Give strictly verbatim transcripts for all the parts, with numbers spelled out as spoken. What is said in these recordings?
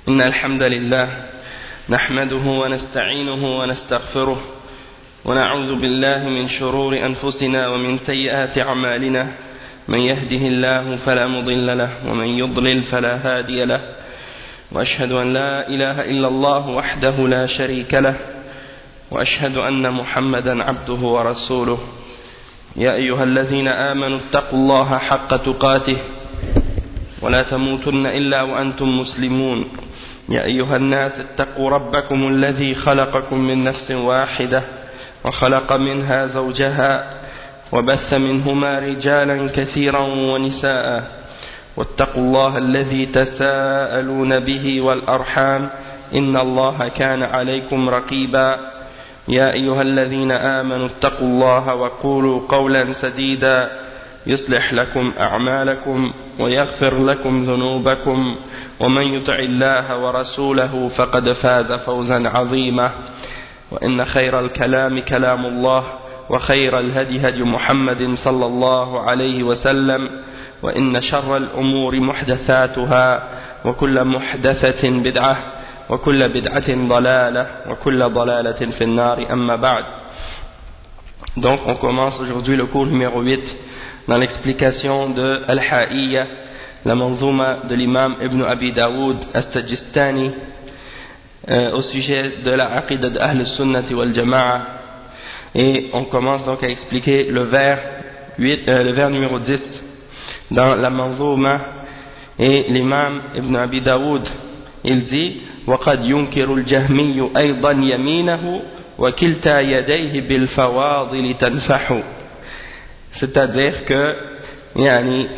إن الحمد لله نحمده ونستعينه ونستغفره ونعوذ بالله من شرور أنفسنا ومن سيئات أعمالنا من يهده الله فلا مضل له ومن يضلل فلا هادي له وأشهد أن لا إله إلا الله وحده لا شريك له وأشهد أن محمدا عبده ورسوله يا أيها الذين آمنوا اتقوا الله حق تقاته ولا تموتن إلا وأنتم مسلمون يا أيها الناس اتقوا ربكم الذي خلقكم من نفس واحدة وخلق منها زوجها وبث منهما رجالا كثيرا ونساء واتقوا الله الذي تساءلون به والأرحام إن الله كان عليكم رقيبا يا أيها الذين آمنوا اتقوا الله وقولوا قولا سديدا يصلح لكم أعمالكم ويغفر لكم ذنوبكم ومن يطع الله ورسوله فقد فاز فوزا عظيما وإن خير الكلام كلام الله وخير الهدي هدي محمد صلى الله عليه وسلم وإن شر الأمور محدثاتها وكل محدثة بدعة وكل بدعة ضلالة وكل ضلالة في النار أما بعد. Donc on commence aujourd'hui le cours numéro huit dans l'explication de Al-Ha'iyya, la manzouma de l'imam Ibn Abi Daoud As-Sajistani euh, au sujet de la aqidah d'Ahl Sunnati wal Jama'a. Et on commence donc à expliquer le vers, huit, euh, le vers numéro dix dans la manzouma. Et l'imam Ibn Abi Daoud, il dit وَقَدْ يُنْكِرُ الْجَهْمِيُّ أَيْضًا يَمِينَهُ وَكِلْتَا يَدَيْهِ بِالْفَوَاضِلِ تَنْفَحُ. C'est-à-dire que yani,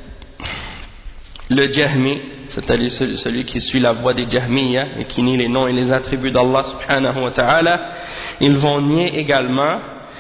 le Jahmi, c'est-à-dire celui qui suit la voie des Jahmiyyah et qui nie les noms et les attributs d'Allah subhanahu wa ta'ala, ils vont nier également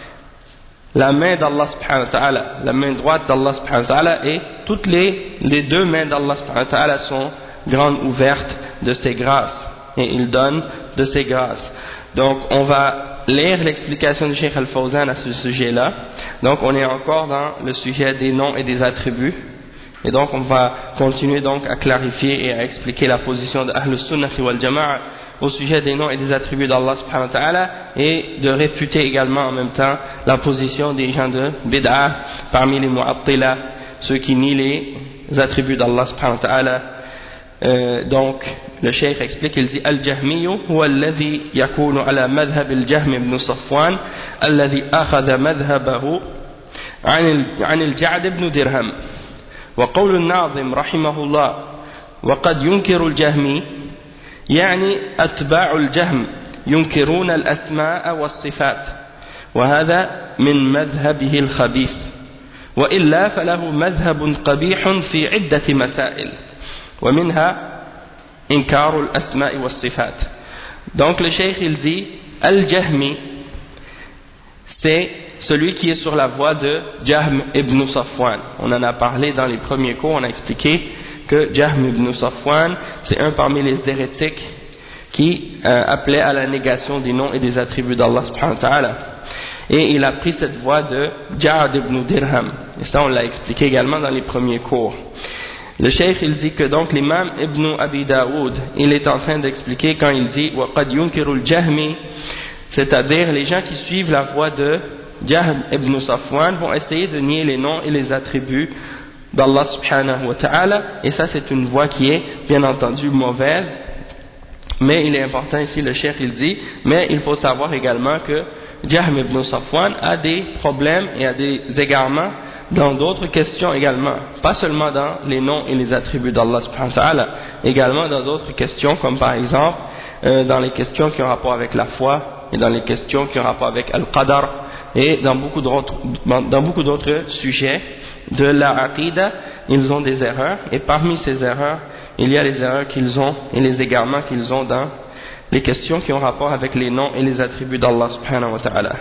la main d'Allah subhanahu wa ta'ala, la main droite d'Allah subhanahu wa ta'ala, et toutes les, les deux mains d'Allah subhanahu wa ta'ala sont grandes ouvertes de ses grâces, et il donne de ses grâces. Donc on va lire l'explication du Cheikh Al-Fawzan à ce sujet-là. Donc on est encore dans le sujet des noms et des attributs, et donc on va continuer donc à clarifier et à expliquer la position de Ahl Sunnah wal Jama'a au sujet des noms et des attributs d'Allah subhanahu wa ta'ala, et de réfuter également en même temps la position des gens de Bid'ah parmi les Mu'attila, ceux qui nient les attributs d'Allah subhanahu wa ta'ala. Euh, donc le cheikh explique, il dit Al-Jahmiyu huwa alladhi yakunu ala madhhab al-Jahm ibn Safwan alladhi akhadha madhhabahu an al-Ja'd ibn Dirham wa qawl an-Nazim rahimahullah wa qad yunkiru al-Jahmi يعني أتباع الجهم ينكرون الأسماء والصفات وهذا من مذهبه الخبيث وإلا فله مذهب قبيح في عدة مسائل ومنها إنكار الأسماء والصفات. Donc le cheikh il dit Al-Jahmi, c'est celui qui est sur la voie de Jahm ibn Safwan. On en a parlé dans les premiers cours, on a expliqué que Jahm ibn Safwan, c'est un parmi les hérétiques qui euh, appelait à la négation des noms et des attributs d'Allah subhanahu wa ta'ala. Et il a pris cette voie de Ja'd ibn Dirham. Et ça on l'a expliqué également dans les premiers cours. Le cheikh il dit que donc l'imam Ibn Abi Daoud, il est en train d'expliquer quand il dit وَقَدْ يُنْكِرُ الْجَهْمِ, c'est-à-dire les gens qui suivent la voie de Jahm ibn Safwan vont essayer de nier les noms et les attributs d'Allah subhanahu wa ta'ala, et ça c'est une voie qui est bien entendu mauvaise, mais il est important ici, le cheikh il dit, mais il faut savoir également que Jahm ibn Safwan a des problèmes et a des égarements dans d'autres questions également, pas seulement dans les noms et les attributs d'Allah subhanahu wa ta'ala, également dans d'autres questions, comme par exemple euh, dans les questions qui ont rapport avec la foi, et dans les questions qui ont rapport avec Al-Qadar, et dans beaucoup d'autres, dans beaucoup d'autres sujets de la aqidah, ils ont des erreurs, et parmi ces erreurs, il y a les erreurs qu'ils ont et les égarements qu'ils ont dans les questions qui ont rapport avec les noms et les attributs d'Allah subhanahu wa ta'ala.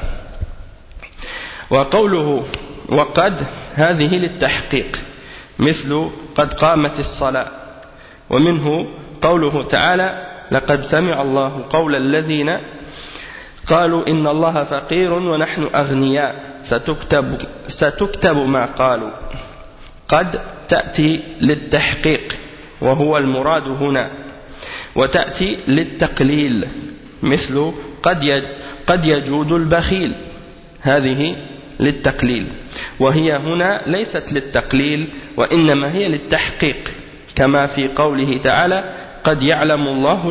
Wa qawluhu wa qad hadhihi lit-tahqiq مثل قد قامت الصلاة ومنه قوله تعالى لقد سمع الله قول الذين قالوا إن الله فقير ونحن أغنياء ستكتب, ستكتب ما قالوا. قد تأتي للتحقيق وهو المراد هنا وتأتي للتقليل مثل قد قد يجود البخيل هذه للتقليل وهي هنا ليست للتقليل وإنما هي للتحقيق كما في قوله تعالى قد يعلم الله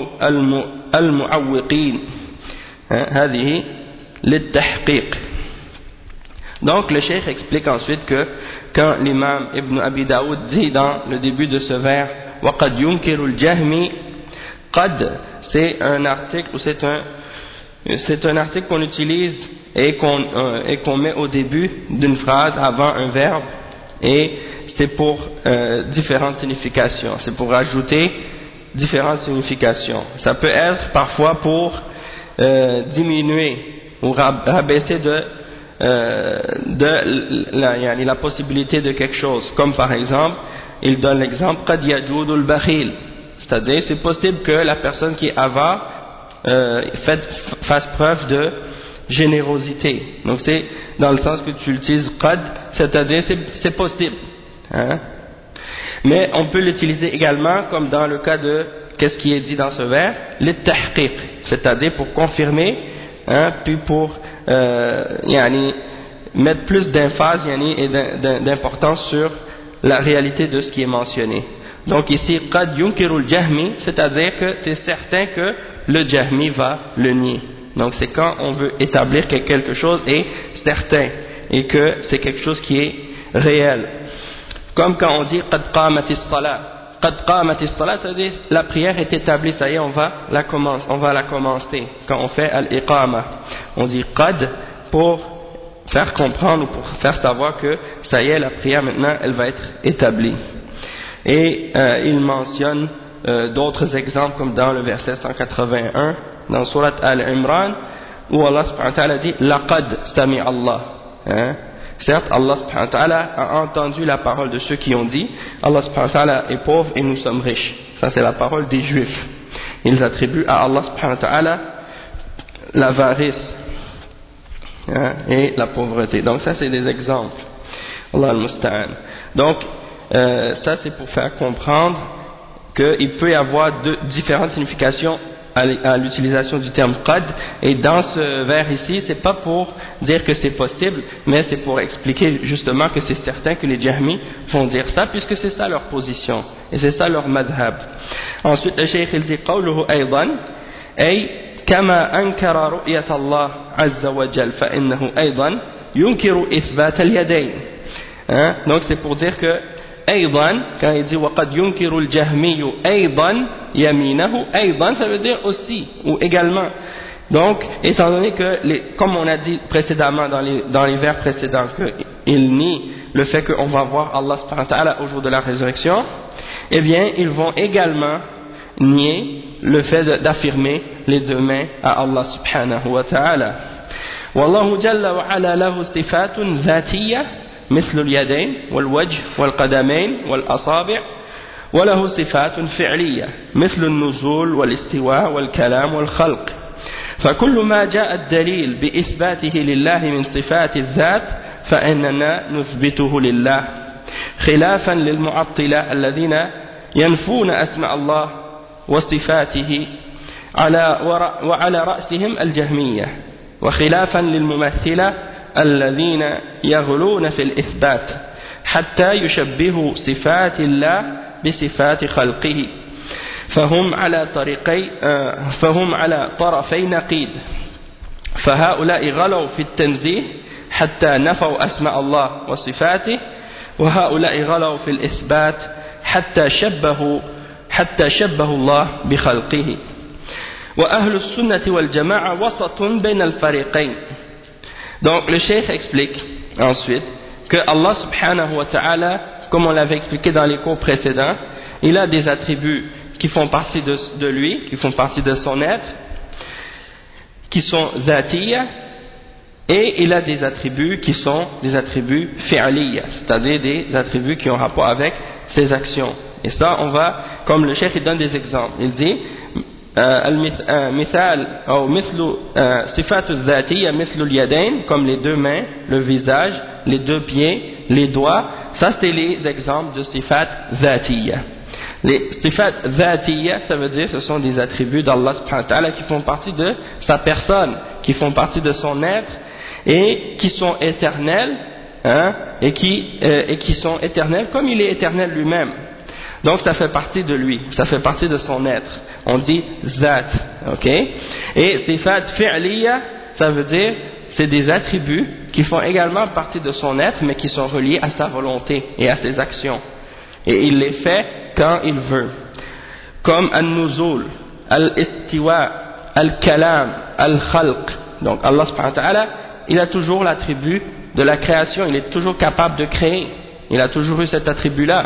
المعوقين هذه للتحقيق. Donc le cheikh explique ensuite que quand l'imam Ibn Abi Daoud dit dans le début de ce vers وَقَدْ يُنْكِرُ الْجَهْمِ قَدْ c'est un article ou c'est un c'est un article qu'on utilise et qu'on euh, et qu'on met au début d'une phrase avant un verbe et c'est pour euh, différentes significations, c'est pour ajouter différentes significations. Ça peut être parfois pour euh, diminuer ou rabaisser de Euh, de la, yani, la possibilité de quelque chose, comme par exemple il donne l'exemple قد يجود البخيل, c'est-à-dire c'est possible que la personne qui est avare euh, fait, fasse preuve de générosité. Donc c'est dans le sens que tu utilises qad, c'est-à-dire c'est, c'est possible, hein? Mais on peut l'utiliser également comme dans le cas de qu'est-ce qui est dit dans ce vers, للتحقيق, c'est-à-dire pour confirmer, hein, puis pour euh, yani, mettre plus d'emphase yani, et d'importance sur la réalité de ce qui est mentionné. Donc ici qad yunkirul jahmi, c'est-à-dire que c'est certain que le jahmi va le nier. Donc c'est quand on veut établir que quelque chose est certain et que c'est quelque chose qui est réel, comme quand on dit qad qamatis salat. Qad qamatis salat, c'est-à-dire la prière est établie, ça y est, on va la commencer, on va la commencer. Quand on fait al-iqama, on dit qad pour faire comprendre ou pour faire savoir que ça y est, la prière maintenant elle va être établie. Et euh, il mentionne euh, d'autres exemples comme dans le verset cent quatre-vingt-un dans Surat Al-Imran où Allah subhanahu wa ta'ala dit laqad sami Allah, hein? Certes, Allah subhanahu wa ta'ala a entendu la parole de ceux qui ont dit Allah subhanahu wa ta'ala est pauvre et nous sommes riches. Ça c'est la parole des juifs. Ils attribuent à Allah subhanahu wa ta'ala l'avarice, hein, et la pauvreté. Donc ça c'est des exemples. Allah al-Musta'an. Donc euh, ça c'est pour faire comprendre qu'il peut y avoir de, différentes significations à l'utilisation du terme qad, et dans ce vers ici c'est pas pour dire que c'est possible, mais c'est pour expliquer justement que c'est certain que les jahmis vont dire ça puisque c'est ça leur position et c'est ça leur madhab. Ensuite le cheikh il dit qawluhu aydan ay kama ankara ru'yat Allah azza wa jal fa innahu aydan yunkiru ithbat al-yadayn, hein? Donc c'est pour dire que aydan, quand il dit وَقَدْ يُنْكِرُ الْجَهْمِيُّ أَيْضًا يَمِينَهُ أَيْضًا, ça veut dire aussi ou également. Donc étant donné que les, comme on a dit précédemment dans les, dans les vers précédents qu'ils nient le fait qu'on va voir Allah subhanahu wa ta'ala au jour de la résurrection, eh bien ils vont également nier le fait d'affirmer les deux mains à Allah subhanahu wa ta'ala. وَاللَّهُ جَلَّ وَعَلَى لَهُ صِفَاتٌ ذَاتِيَّةٌ مثل اليدين والوجه والقدمين والأصابع وله صفات فعلية مثل النزول والاستواء والكلام والخلق فكل ما جاء الدليل بإثباته لله من صفات الذات فإننا نثبته لله خلافا للمعطلة الذين ينفون أسماء الله وصفاته على وعلى رأسهم الجهمية وخلافا للممثلة الذين يغلون في الإثبات حتى يشبهوا صفات الله بصفات خلقه فهم على طريقي فهم على طرفي نقيض فهؤلاء غلوا في التنزيه حتى نفوا أسماء الله وصفاته وهؤلاء غلوا في الإثبات حتى شبهوا حتى شبهوا الله بخلقه وأهل السنة والجماعة وسط بين الفريقين. Donc le cheikh explique ensuite que Allah subhanahu wa ta'ala, comme on l'avait expliqué dans les cours précédents, il a des attributs qui font partie de, de lui, qui font partie de son être, qui sont zatiyya, et il a des attributs qui sont des attributs fi'aliyya, c'est-à-dire des attributs qui ont rapport avec ses actions. Et ça, on va, comme le cheikh il donne des exemples, il dit المثال أو مثل صفات الذاتية مثل اليدين, comme les deux mains, le visage, les deux pieds, les doigts. Ça c'est les exemples de sifat ذاتية. Les sifat dhatiya, ça veut dire ce sont des attributs d'Allah subhanahu wa ta'ala qui font partie de sa personne, qui font partie de son être et qui sont éternels, hein, et, qui, euh, et qui sont éternels comme il est éternel lui-même. Donc ça fait partie de lui, ça fait partie de son être. On dit zat, ok? Et sifat fi'liya, ça veut dire c'est des attributs qui font également partie de son être mais qui sont reliés à sa volonté et à ses actions. Et il les fait quand il veut. Comme al-nuzul, al-istiwa, al-kalam, al-khalq. Donc Allah subhanahu wa ta'ala, il a toujours l'attribut de la création, il est toujours capable de créer. Il a toujours eu cet attribut-là.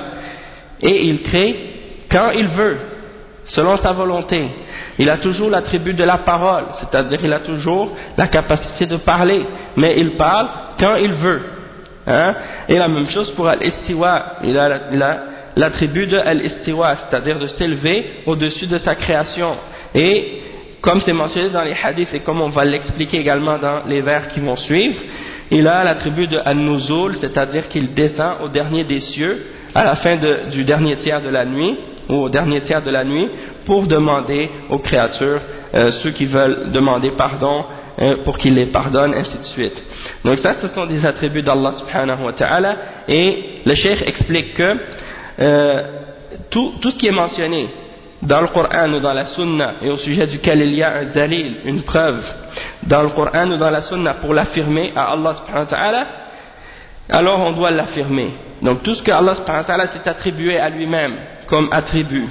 Et il crée quand il veut, selon sa volonté. Il a toujours l'attribut de la parole, c'est-à-dire il a toujours la capacité de parler, mais il parle quand il veut. Hein? Et la même chose pour al-istiwa, il a, il a l'attribut de al-istiwa, c'est-à-dire de s'élever au-dessus de sa création. Et comme c'est mentionné dans les hadiths et comme on va l'expliquer également dans les vers qui vont suivre, il a l'attribut de al-nuzul, c'est-à-dire qu'il descend au dernier des cieux, à la fin de, du dernier tiers de la nuit, ou au dernier tiers de la nuit, pour demander aux créatures, euh, ceux qui veulent demander pardon, euh, pour qu'il les pardonne, ainsi de suite. Donc ça, ce sont des attributs d'Allah subhanahu wa ta'ala, et le cheikh explique que euh, tout, tout ce qui est mentionné dans le Coran ou dans la Sunna, et au sujet duquel il y a un dalil, une preuve, dans le Coran ou dans la Sunna pour l'affirmer à Allah subhanahu wa ta'ala, alors on doit l'affirmer. Donc tout ce que Allah subhanahu wa ta'ala s'est attribué à lui-même comme attribut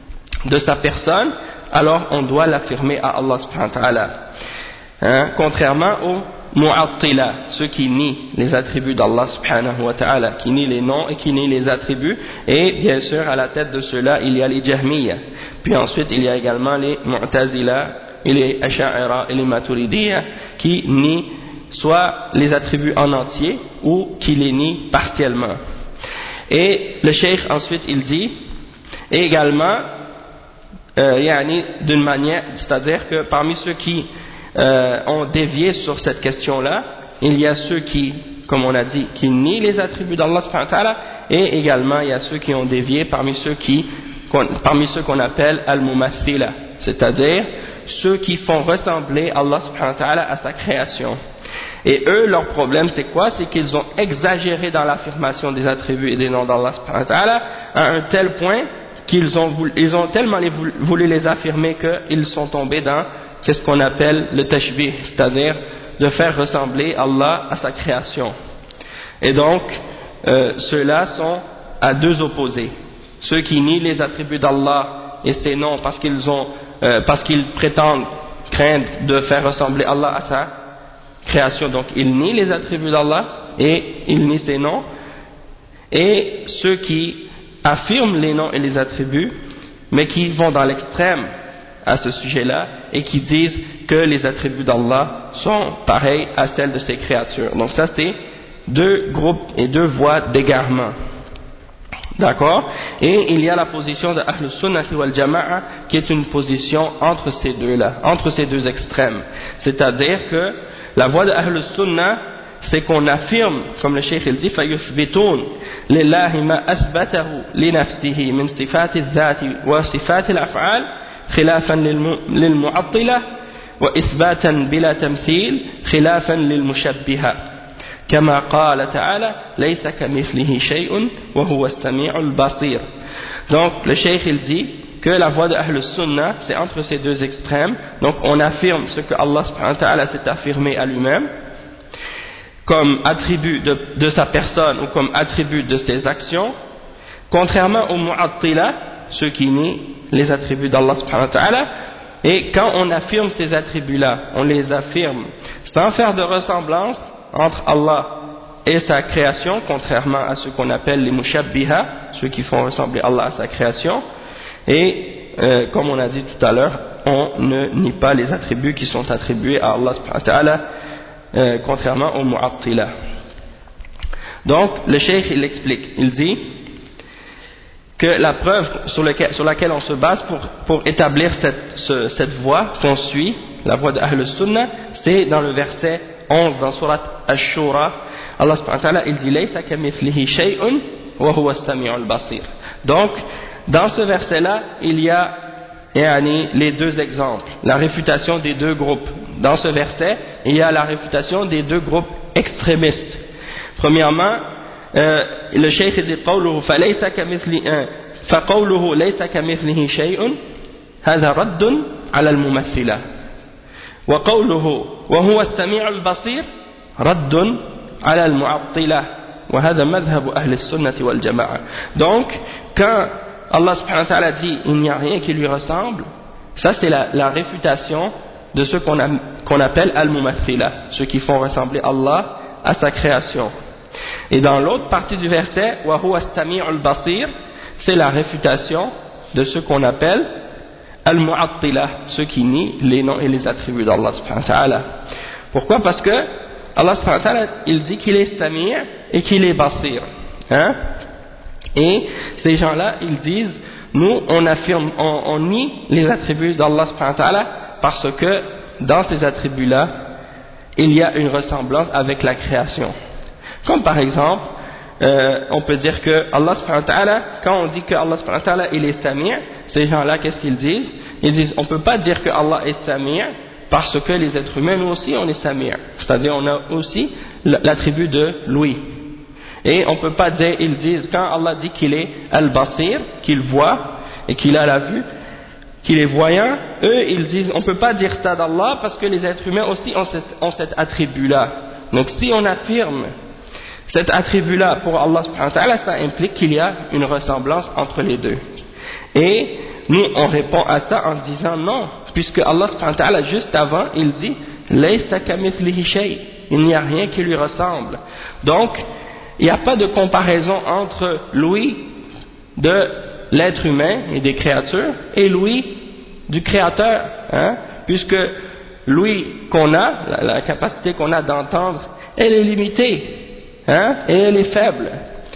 de sa personne, alors on doit l'affirmer à Allah subhanahu wa ta'ala. Hein? Contrairement aux mu'attila, ceux qui nient les attributs d'Allah subhanahu wa ta'ala, qui nient les noms et qui nient les attributs, et bien sûr à la tête de ceux-là il y a les jahmiya, puis ensuite il y a également les mu'tazila et les asha'ira et les maturidiya qui nient soit les attributs en entier ou qui les nient partiellement. Et le cheikh ensuite il dit, et également euh, yani, d'une manière, c'est-à-dire que parmi ceux qui euh, ont dévié sur cette question-là, il y a ceux qui, comme on a dit, qui nient les attributs d'Allah subhanahu wa ta'ala, et également il y a ceux qui ont dévié parmi ceux qui, parmi ceux qu'on appelle al-mumathila, c'est-à-dire ceux qui font ressembler Allah subhanahu wa ta'ala à sa création. Et eux, leur problème c'est quoi? C'est qu'ils ont exagéré dans l'affirmation des attributs et des noms d'Allah subhanahu wa ta'ala à un tel point qu'ils ont, voulu, ils ont tellement les, voulu les affirmer qu'ils sont tombés dans qu'est-ce qu'on appelle le tashbih, c'est-à-dire de faire ressembler Allah à sa création. Et donc, euh, ceux-là sont à deux opposés. Ceux qui nient les attributs d'Allah et ses noms parce qu'ils ont, euh, parce qu'ils prétendent craindre de faire ressembler Allah à sa création, donc ils nient les attributs d'Allah et ils nient ses noms, et ceux qui affirment les noms et les attributs mais qui vont dans l'extrême à ce sujet-là et qui disent que les attributs d'Allah sont pareils à celles de ses créatures. Donc ça c'est deux groupes et deux voies d'égarement. D'accord? Et il y a la position de Ahl Sunnah wal Jama'a qui est une position entre ces deux-là, entre ces deux extrêmes. C'est-à-dire que la voie de Ahl Sunnah, c'est qu'on affirme, comme le Cheikh il dit, فَيُثْبِتُونَ لِلَّهِ مَا أَثْبَتَهُ لِنَفْسِهِ مِنْ صِفَاتِ الذَّاتِ وَصِفَاتِ الْأَفْعَالِ خِلَافًا لِلْمُعَطِّلَةِ وَإِثْبَاتًا بِلَا تَمْثِيلٍ خِلَافًا لِلْمُشَبِّهَةِ كما قال تعالى ليس كمثله شيء وهو السميع البصير. Donc le cheikh il dit que la voie de Ahl Sunnah c'est entre ces deux extrêmes. Donc on affirme ce que Allah subhanahu wa ta'ala s'est affirmé à lui-même comme attribut de, de sa personne ou comme attribut de ses actions, contrairement aux mu'attila, ceux qui nient les attributs d'Allah subhanahu wa ta'ala. Et quand on affirme ces attributs là, on les affirme sans faire de ressemblance entre Allah et sa création, contrairement à ceux qu'on appelle les mushabbiha, ceux qui font ressembler Allah à sa création. Et euh, comme on a dit tout à l'heure, on ne nie pas les attributs qui sont attribués à Allah subhanahu wa ta'ala, euh, contrairement aux mu'attila. Donc le cheikh il explique, il dit que la preuve sur, lequel, sur laquelle on se base pour, pour établir cette, ce, cette voie qu'on suit, la voie de Ahl Sunnah, c'est dans le verset onze dans Surat Ash-Shura. Allah subhanahu wa ta'ala il dit laysa kamithlihi shay'un wa huwa as-sami'ul basir. Donc dans ce verset-là, il y a yani, les deux exemples, la réfutation des deux groupes. Dans ce verset, il y a la réfutation des deux groupes extrémistes. Premièrement, euh, le cheikh dit قوله فليس كمثله فقوله ليس كمثله شيء هذا رد على الممثلة وقوله وهو السميع البصير رد على المعطلة وهذا مذهب أهل السنة والجماعة. Donc quand Allah subhanahu wa ta'ala dit il n'y a rien qui lui ressemble, ça c'est la, la réfutation de ceux qu'on, a, qu'on appelle al-mumathila, ceux qui font ressembler Allah à sa création. Et dans l'autre partie du verset wa huwa as-sami'ul basir, c'est la réfutation de ceux qu'on appelle al-mu'attila, ceux qui nient les noms et les attributs d'Allah subhanahu wa ta'ala. Pourquoi? Parce que Allah subhanahu wa ta'ala, il dit qu'il est sami' et qu'il est basir, hein? Et ces gens-là, ils disent, nous, on affirme, on, on nie les attributs d'Allah subhanahu wa ta'ala parce que dans ces attributs-là, il y a une ressemblance avec la création. Comme par exemple, euh, on peut dire que Allah subhanahu wa ta'ala, quand on dit que Allah subhanahu wa ta'ala, il est sami', ces gens-là, qu'est-ce qu'ils disent? Ils disent, on ne peut pas dire que Allah est sami' parce que les êtres humains, nous aussi, on est sami'. C'est-à-dire, on a aussi l'attribut de l'ouïe. Et on ne peut pas dire, ils disent, quand Allah dit qu'il est al-basir, qu'il voit et qu'il a la vue, qu'il est voyant, eux ils disent, on ne peut pas dire ça d'Allah parce que les êtres humains aussi ont, ce, ont cet attribut-là. Donc si on affirme cet attribut-là pour Allah subhanahu wa ta'ala, ça implique qu'il y a une ressemblance entre les deux. Et nous on répond à ça en disant non, puisque Allah subhanahu wa ta'ala juste avant il dit, laysa kamithlihi shay, il n'y a rien qui lui ressemble. Donc il n'y a pas de comparaison entre l'ouïe de l'être humain et des créatures et l'ouïe du créateur, hein, puisque l'ouïe qu'on a, la, la capacité qu'on a d'entendre, elle est limitée, hein, et elle est faible.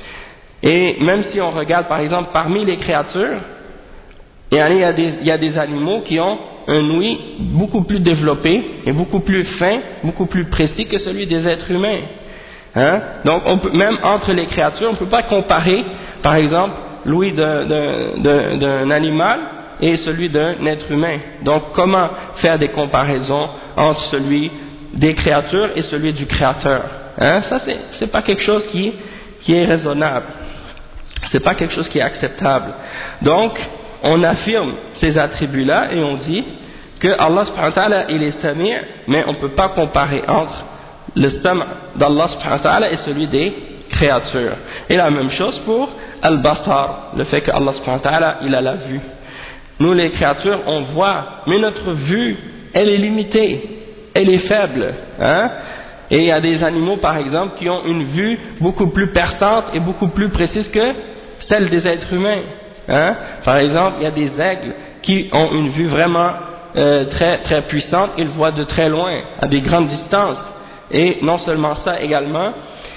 Et même si on regarde par exemple parmi les créatures, il y a des, il y a des animaux qui ont un ouïe beaucoup plus développé et beaucoup plus fin, beaucoup plus précis que celui des êtres humains. Hein? Donc, on peut, même entre les créatures, on ne peut pas comparer, par exemple, l'ouïe d'un, d'un, d'un animal et celui d'un être humain. Donc, comment faire des comparaisons entre celui des créatures et celui du Créateur? Hein? Ça, c'est, c'est pas quelque chose qui, qui est raisonnable. C'est pas quelque chose qui est acceptable. Donc, on affirme ces attributs-là et on dit que Allah subhanahu wa ta'ala, il est sami', mais on ne peut pas comparer entre le sam' d'Allah subhanahu wa ta'ala et celui des créatures. Et la même chose pour al-basar, le fait que Allah subhanahu wa ta'ala, il a la vue. Nous les créatures, on voit, mais notre vue, elle est limitée, elle est faible, hein? Et il y a des animaux par exemple qui ont une vue beaucoup plus perçante et beaucoup plus précise que celle des êtres humains, hein? Par exemple, il y a des aigles qui ont une vue vraiment euh, très très puissante, ils voient de très loin, à des grandes distances. Et non seulement ça également,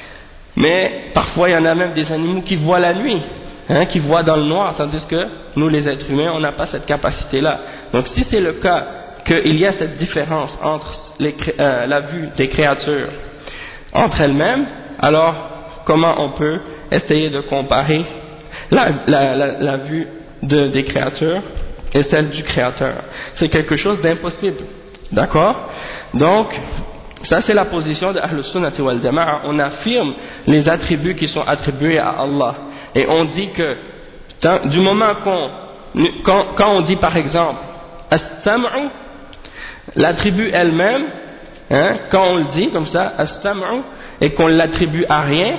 mais parfois il y en a même des animaux qui voient la nuit, hein, qui voient dans le noir, tandis que nous les êtres humains, on n'a pas cette capacité-là. Donc si c'est le cas qu'il y a cette différence entre les, euh, la vue des créatures entre elles-mêmes, alors comment on peut essayer de comparer la, la, la, la vue de, des créatures et celle du Créateur? C'est quelque chose d'impossible, d'accord? Donc ça c'est la position de Ahl Sunnati wal Jama'a. On affirme les attributs qui sont attribués à Allah et on dit que tant, du moment qu'on quand, quand on dit par exemple as-sam'u, l'attribut elle-même, hein, quand on le dit comme ça as-sam'u et qu'on l'attribue à rien,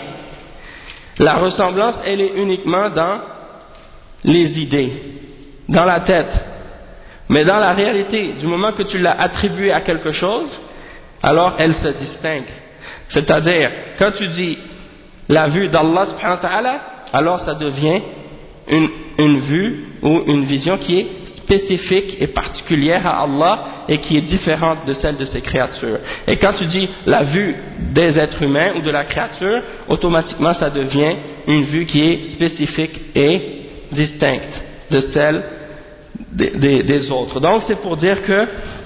la ressemblance elle est uniquement dans les idées, dans la tête, mais dans la réalité, du moment que tu l'as attribué à quelque chose, alors elle se distingue. C'est-à-dire, quand tu dis la vue d'Allah subhanahu wa ta'ala, alors ça devient une, une vue ou une vision qui est spécifique et particulière à Allah et qui est différente de celle de ses créatures. Et quand tu dis la vue des êtres humains ou de la créature, automatiquement ça devient une vue qui est spécifique et distincte de celle des, des, des autres. Donc c'est pour dire que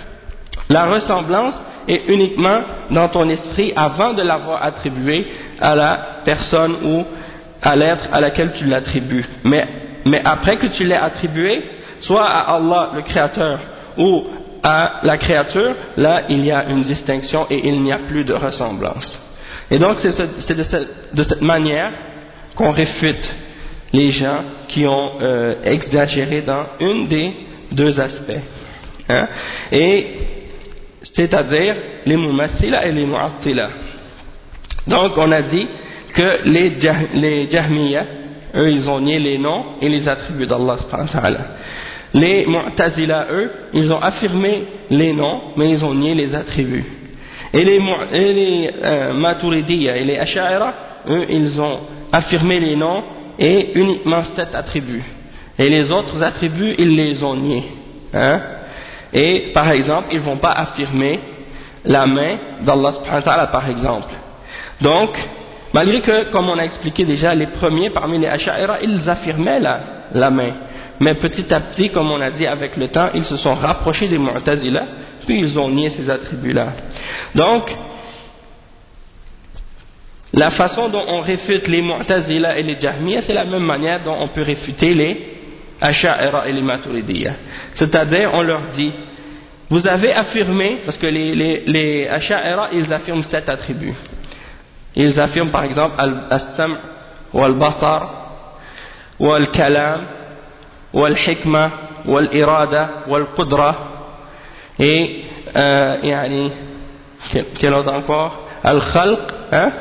la ressemblance est uniquement dans ton esprit avant de l'avoir attribué à la personne ou à l'être à laquelle tu l'attribues. Mais mais après que tu l'aies attribué, soit à Allah le Créateur ou à la créature, là il y a une distinction et il n'y a plus de ressemblance. Et donc c'est, ce, c'est de, cette, de cette manière qu'on réfute les gens qui ont euh, exagéré dans une des deux aspects. Hein? Et c'est-à-dire les mumassila et les mu'attila. Donc on a dit que les, jah, les jahmiya, eux ils ont nié les noms et les attributs d'Allah subhanahu wa ta'ala. Les mu'tazila, eux, ils ont affirmé les noms mais ils ont nié les attributs. Et les, et les euh, maturidiya et les asha'ira, eux ils ont affirmé les noms et uniquement sept attributs. Et les autres attributs, ils les ont niés. Hein? Et par exemple, ils ne vont pas affirmer la main d'Allah subhanahu wa ta'ala par exemple. Donc, malgré que, comme on a expliqué déjà, les premiers parmi les asha'ira, ils affirmaient la, la main. Mais petit à petit, comme on a dit avec le temps, ils se sont rapprochés des mu'tazila, puis ils ont nié ces attributs-là. Donc, la façon dont on réfute les mu'tazila et les jahmiya, c'est la même manière dont on peut réfuter les asha'ira et les maturidiyya. C'est-à-dire, on leur dit, vous avez affirmé, parce que les, les, les asha'ira, ils affirment sept attributs. Ils affirment par exemple al-sam' wal-basar, wal-kalam, wal-hikma, wal-irada, wal-qudra, et, euh, yani, quel autre encore? Al-khalq, hein?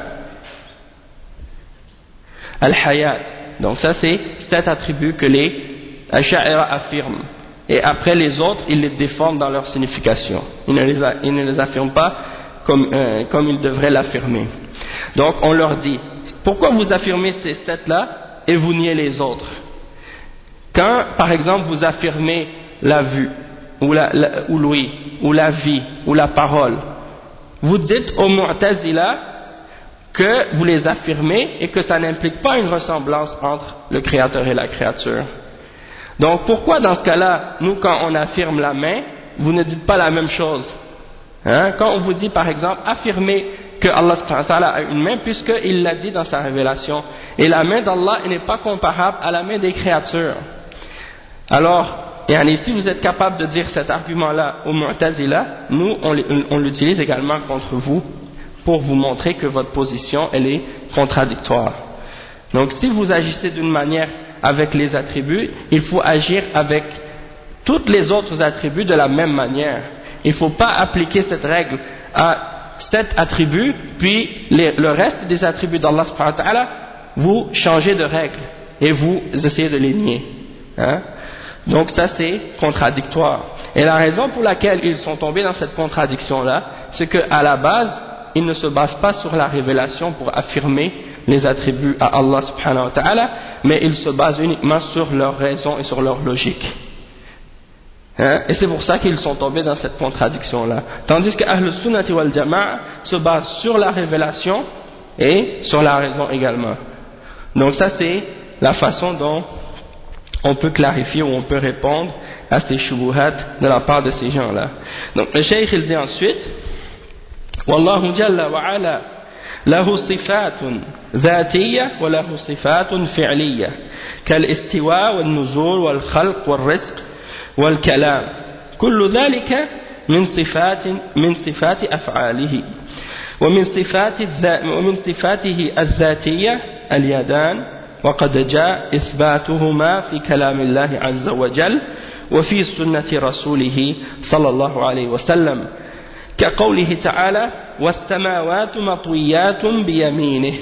Al-hayat. Donc ça c'est sept attributs que les asha'ira affirment. Et après les autres, ils les déforment dans leur signification. Ils ne les, a, ils ne les affirment pas comme, euh, comme ils devraient l'affirmer. Donc on leur dit, pourquoi vous affirmez ces sept-là et vous niez les autres? Quand par exemple vous affirmez la vue, ou la, la, ou l'ouïe, ou la vie, ou la parole, vous dites aux mu'tazila que vous les affirmez et que ça n'implique pas une ressemblance entre le créateur et la créature. Donc pourquoi dans ce cas-là, nous quand on affirme la main, vous ne dites pas la même chose? Hein? Quand on vous dit par exemple, affirmez que Allah subhanahu wa ta'ala a une main, puisqu'il l'a dit dans sa révélation, et la main d'Allah n'est pas comparable à la main des créatures. Alors, et si vous êtes capable de dire cet argument-là au mu'tazila, nous on, on l'utilise également contre vous pour vous montrer que votre position elle est contradictoire. Donc si vous agissez d'une manière avec les attributs, il faut agir avec tous les autres attributs de la même manière. Il ne faut pas appliquer cette règle à sept attributs, puis les, le reste des attributs d'Allah subhanahu wa ta'ala, vous changez de règle et vous essayez de les nier. Hein? Donc ça c'est contradictoire. Et la raison pour laquelle ils sont tombés dans cette contradiction-là, c'est qu'à la base, ils ne se basent pas sur la révélation pour affirmer les attributs à Allah subhanahu wa ta'ala, mais ils se basent uniquement sur leur raison et sur leur logique. Hein? Et c'est pour ça qu'ils sont tombés dans cette contradiction-là. Tandis que Ahl Sunnati wal Jama'a se base sur la révélation et sur la raison également. Donc ça c'est la façon dont on peut clarifier ou on peut répondre à ces shubuhat de la part de ces gens-là. Donc le cheikh il dit ensuite, Wallahu jalla wa ala له صفات ذاتية وله صفات فعلية كالاستواء والنزول والخلق والرزق والكلام كل ذلك من صفات من صفات أفعاله ومن صفات ومن صفاته الذاتية اليدان وقد جاء إثباتهما في كلام الله عز وجل وفي سنة رسوله صلى الله عليه وسلم كقوله تعالى والسماوات مطويات بيمينه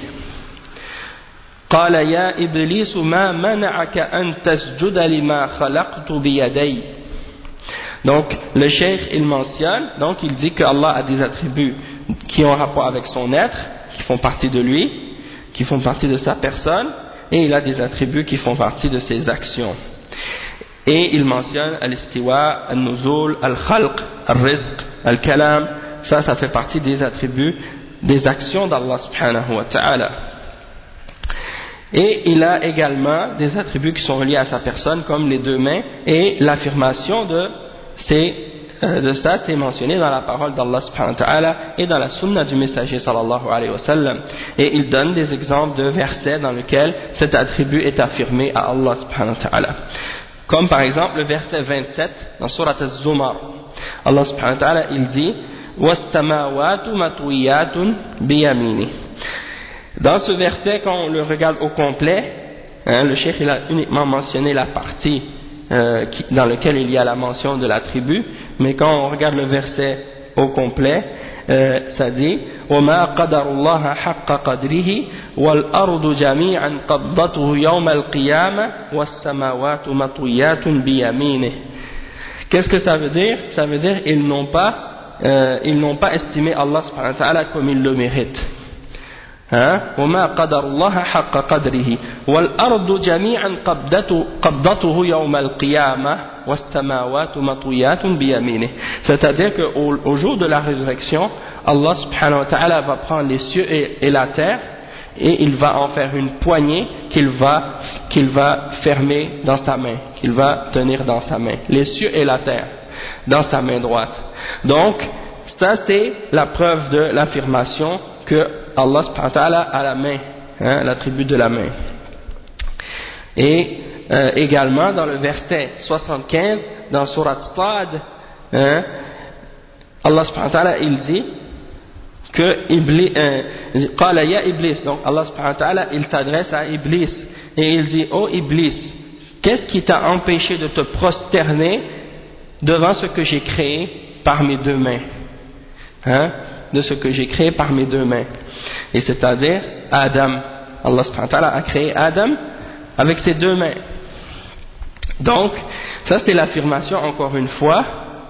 قال يا إبليس ما منعك أن تسجد لما خلقت بيدي. Donc le cheikh il mentionne, donc il dit que Allah a des attributs qui ont rapport avec son être, qui font partie de lui, qui font partie de sa personne, et il a des attributs qui font partie de ses actions. Et il mentionne al-istiwa, al-nuzul, al-khalq, al-rizq, al-kalam. Ça, ça fait partie des attributs, des actions d'Allah subhanahu wa ta'ala. Et il a également des attributs qui sont reliés à sa personne, comme les deux mains et l'affirmation de ces euh, de ça, c'est mentionné dans la parole d'Allah subhanahu wa ta'ala et dans la sunna du messager sallallahu alayhi wa sallam. Et il donne des exemples de versets dans lesquels cet attribut est affirmé à Allah subhanahu wa ta'ala. Comme par exemple le verset vingt-sept dans Surat Az-Zumar. Allah subhanahu wa ta'ala, il dit وَالسَّمَاوَاتُ مَطْوِيَّاتٌ بِيَمِينِهِ. Dans ce verset, quand on le regarde au complet, hein, le cheikh il a uniquement mentionné la partie euh, qui, dans laquelle il y a la mention de l'attribut, mais quand on regarde le verset au complet, euh, ça dit وَمَا قَدَرُ اللَّهَ حَقَّ قَدْرِهِ وَالْأَرْضُ جَمِيعًا قَبْضَتُهُ يَوْمَ الْقِيَامَةِ وَالسَّمَاوَاتُ مَطْوِيَّاتٌ بِيَمِينِهِ. Qu'est-ce que ça veut dire? Ça veut dire ils n'ont pas euh, ils n'ont pas estimé Allah subhanahu wa ta'ala comme il le mérite. Hein? وَمَا قَدَرُ اللَّهَ حَقَّ قَدْرِهِ وَالْأَرْضُ جَمِيعًا قَبْضَتُهُ يَوْمَ الْقِيَامَةِ وَالسَّمَاوَاتُ مَطْوِيَّاتٌ بِيَمِينِهِ. C'est-à-dire qu'au au jour de la résurrection, Allah subhanahu wa ta'ala va prendre les cieux et, et la terre et il va en faire une poignée qu'il va, qu'il va fermer dans sa main, qu'il va tenir dans sa main, les cieux et la terre, dans sa main droite. Donc, ça c'est la preuve de l'affirmation que Allah subhanahu wa ta'ala a la main, hein, l'attribut de la main. Et euh, également dans le verset soixante-quinze, dans Surat Sad, hein, Allah subhanahu wa ta'ala il dit que Iblis, euh, qala ya Iblis, donc Allah subhanahu wa ta'ala il s'adresse à Iblis et il dit oh Iblis, qu'est-ce qui t'a empêché de te prosterner devant ce que j'ai créé par mes deux mains, hein, de ce que j'ai créé par mes deux mains, et c'est-à-dire Adam. Allah subhanahu wa ta'ala a créé Adam avec ses deux mains. Donc ça c'est l'affirmation encore une fois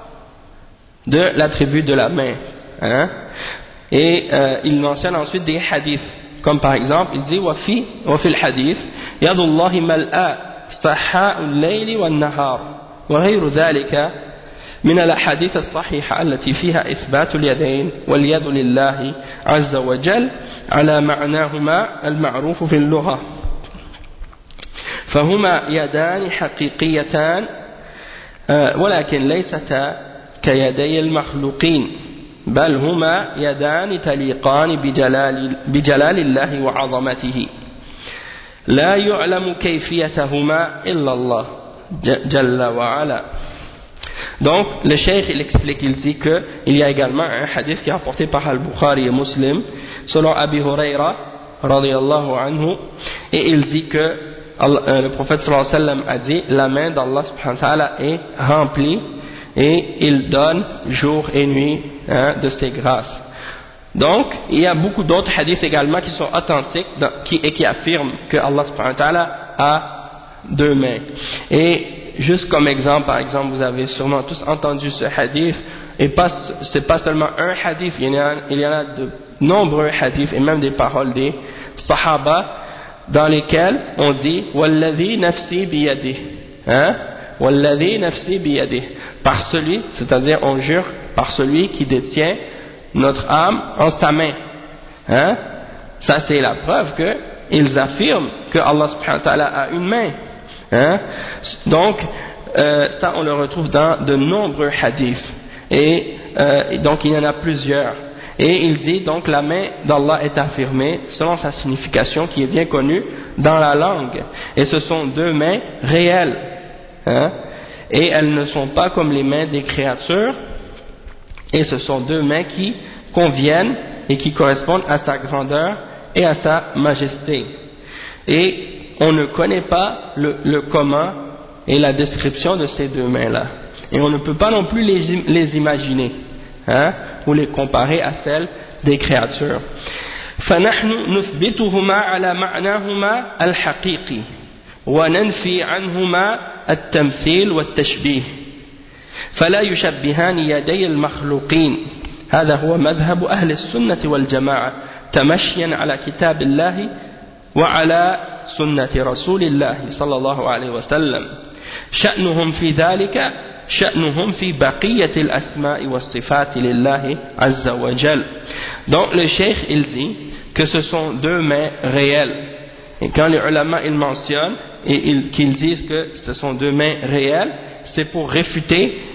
de l'attribut de la main, hein. Et euh, il mentionne ensuite des hadiths, comme par exemple il dit وفي وفي الحديث يد الله ملأ صحاء الليل والنهار وغير ذلك من الأحاديث الصحيحة التي فيها إثبات اليدين واليد لله عز وجل على معناهما المعروف في اللغة فهما يدان حقيقيتان ولكن ليستا كيدي المخلوقين بل هما يدان تليقان بجلال, بجلال الله وعظمته لا يعلم كيفيتهما إلا الله جل وعلا. Donc le cheikh il explique, il dit que il y a également un hadith qui est rapporté par Al-Bukhari et Muslim selon Abi Huraira radiyallahu anhu, et il dit que Allah, euh, le prophète sallallahu alayhi wa sallam a dit la main d'Allah subhanahu wa ta'ala est remplie et il donne jour et nuit, hein, de ses grâces. Donc il y a beaucoup d'autres hadiths également qui sont authentiques dans, qui, et qui affirment que Allah subhanahu wa ta'ala a deux mains. Et juste comme exemple, par exemple, vous avez sûrement tous entendu ce hadith, et pas, c'est pas seulement un hadith, il y en a, il y en a de nombreux hadiths et même des paroles des sahaba dans lesquels on dit walladhi nafsi biyadih, hein, walladhi nafsi biyadih, par celui, c'est-à-dire on jure par celui qui détient notre âme en sa main, hein. Ça c'est la preuve que ils affirment que Allah subhanahu wa ta'ala a une main, hein. Donc euh, ça on le retrouve dans de nombreux hadiths, et euh, donc il y en a plusieurs. Et il dit donc la main d'Allah est affirmée selon sa signification qui est bien connue dans la langue, et ce sont deux mains réelles, hein, et elles ne sont pas comme les mains des créatures, et ce sont deux mains qui conviennent et qui correspondent à sa grandeur et à sa majesté. Et on ne connaît pas le, le comment et la description de ces deux mains-là, et on ne peut pas non plus les, les imaginer, hein, ou les comparer à celles des créatures. فنحن نثبتهما على معناهما الحقيقي وننفي عنهما التمثيل والتشبيه فلا يشبهان يدي المخلوقين. هذا هو مذهب أهل السنة والجماعة تمشيا على كتاب الله وعلى سنة رسول الله صلى الله عليه وسلم. شأنهم في ذلك شأنهم في بقية الأسماء والصفات لله عز وجل. Donc le cheikh il dit que ce sont deux mains réelles, et quand les ulama ils mentionnent et ils, qu'ils disent que ce sont deux mains réelles, c'est pour réfuter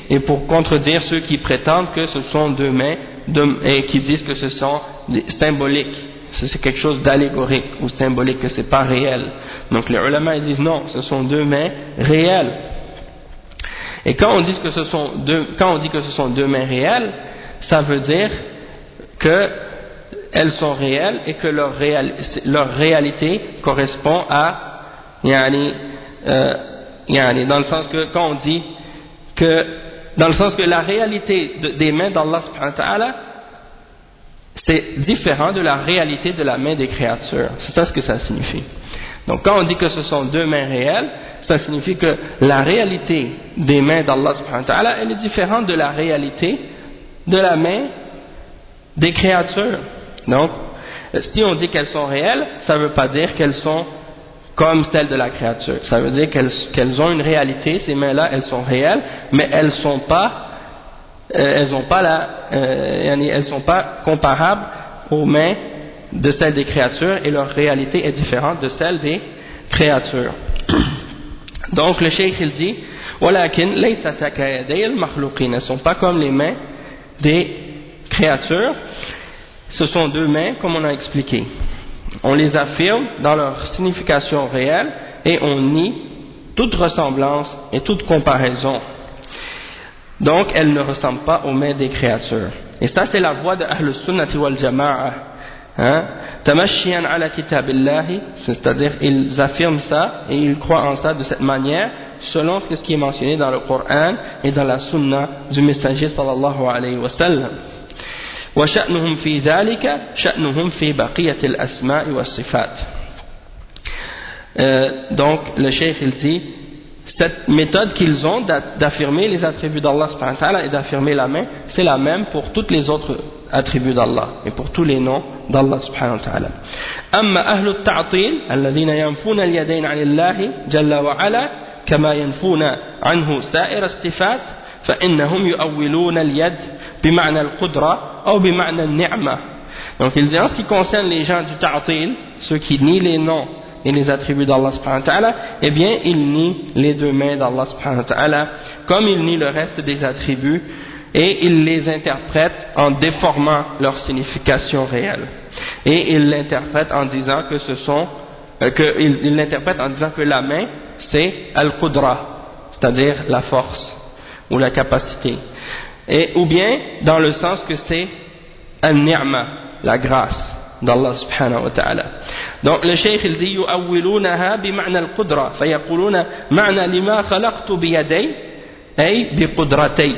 et pour contredire ceux qui prétendent que ce sont deux mains de, et qui disent que ce sont des, symboliques, c'est quelque chose d'allégorique ou symbolique, que c'est pas réel. Donc les ulama ils disent non, ce sont deux mains réelles. Et quand on dit que ce sont deux, quand on dit que ce sont deux mains réelles, ça veut dire que elles sont réelles et que leur, réal, leur réalité correspond à yani, euh, yani, dans le sens que quand on dit que dans le sens que la réalité de, des mains d'Allah subhanahu wa ta'ala c'est différent de la réalité de la main des créatures. C'est ça ce que ça signifie. Donc quand on dit que ce sont deux mains réelles, ça signifie que la réalité des mains d'Allah subhanahu wa ta'ala elle est différente de la réalité de la main des créatures. Donc si on dit qu'elles sont réelles, ça ne veut pas dire qu'elles sont comme celles de la créature. Ça veut dire qu'elles, qu'elles ont une réalité, ces mains-là, elles sont réelles, mais elles sont pas, euh, elles ont pas la, euh, elles sont pas comparables aux mains de celles des créatures, et leur réalité est différente de celle des créatures. Donc le cheikh il dit, walakin laysata kayaday al-makhluqin, elles sont pas comme les mains des créatures. Ce sont deux mains, comme on a expliqué. On les affirme dans leur signification réelle et on nie toute ressemblance et toute comparaison. Donc elles ne ressemblent pas aux mains des créatures. Et ça c'est la voie de Ahl Sunnati wal Jama'a. Hein? Tamashiyan ala kitabillahi, c'est-à-dire ils affirment ça et ils croient en ça de cette manière selon ce qui est mentionné dans le Coran et dans la Sunna du messager sallallahu alayhi wa sallam. وشأنهم في ذلك شأنهم في بقية الأسماء والصفات. Euh, donc le cheikh il dit cette méthode qu'ils ont d'affirmer les attributs d'Allah subhanahu wa ta'ala et d'affirmer la main, c'est la même pour tous les autres attributs d'Allah et pour tous les noms d'Allah subhanahu wa ta'ala. أما أهل التعطيل الذين ينفون اليدين عن الله جل وعلا كما ينفون عنه سائر الصفات فإنهم يؤولون اليد بمعنى القدرة أو بمعنى النعمة. Donc il dit en ce qui concerne les gens du ta'til, ceux qui nient les noms et les attributs d'Allah subhanahu wa ta'ala, eh bien ils nient les deux mains d'Allah subhanahu wa ta'ala comme ils nient le reste des attributs et ils les interprètent en déformant leur signification réelle. Et ils l'interprètent en disant que ce sont euh, que, ils, ils l'interprètent en disant que la main c'est al-qudra, c'est-à-dire la force ou la capacité, et ou bien dans le sens que c'est al-ni'ma, la grâce d'Allah subhanahu wa ta'ala. Donc le cheikh il dit yu'awwilunaha bima'na al-qudra fayaquluna ma'na lima khalaqtu biyaday ay biqudratay.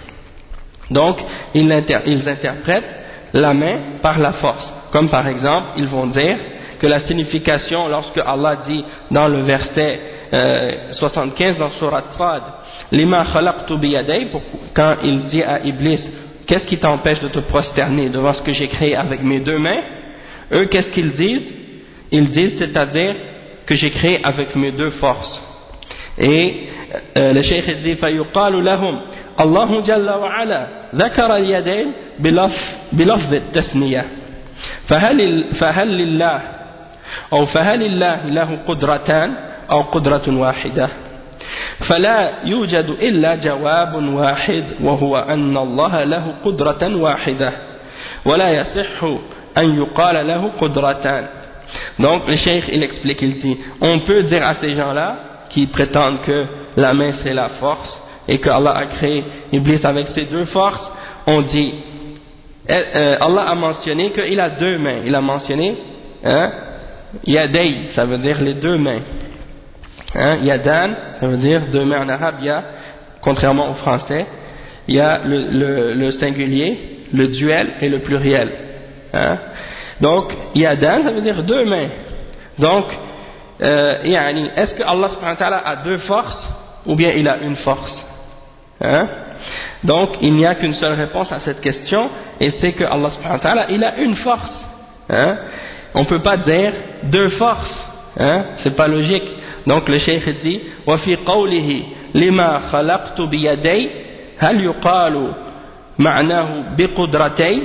Donc ils, inter ils interprètent la main par la force, comme par exemple ils vont dire que la signification lorsque Allah dit dans le verset euh, soixante-quinze dans Surat Sad lima khalaqtu biyaday, quand il dit à Iblis qu'est-ce qui t'empêche de te prosterner devant ce que j'ai créé avec mes deux mains, eux qu'est-ce qu'ils disent? Ils disent c'est-à-dire que j'ai créé avec mes deux forces. Et euh, le cheikh dit fayuqalu lahum Allahu jalla wa ala dhakara al-yadayn bilafz at-tasniyah fahal fahal lillah aw fahal lillah lahu qudratan aw qudratun wahidah. فلا يوجد إلا جواب واحد وهو أن الله له قدرة واحدة ولا يصح أن يقال له قدرتان. Donc le cheikh il explique, il dit on peut dire à ces gens-là qui prétendent que la main c'est la force et que Allah a créé Iblis avec ses deux forces, on dit euh, Allah a mentionné qu'il a deux mains, il a mentionné hein, yaday, ça veut dire les deux mains. Hein, yadan, ça veut dire deux mains en arabe, il y a, contrairement au français, il y a le, le, le singulier, le duel et le pluriel. Hein. Donc, yadan, ça veut dire deux mains. Donc, euh, yani, est-ce que Allah subhanahu wa ta'ala a deux forces ou bien il a une force? Hein. Donc, il n'y a qu'une seule réponse à cette question et c'est que Allah subhanahu wa ta'ala, il a une force. Hein. On ne peut pas dire deux forces. Hein. C'est pas logique. Donc le cheikh dit وفي قوله لما خلقت بيدي هل يقال معناه بقدرتي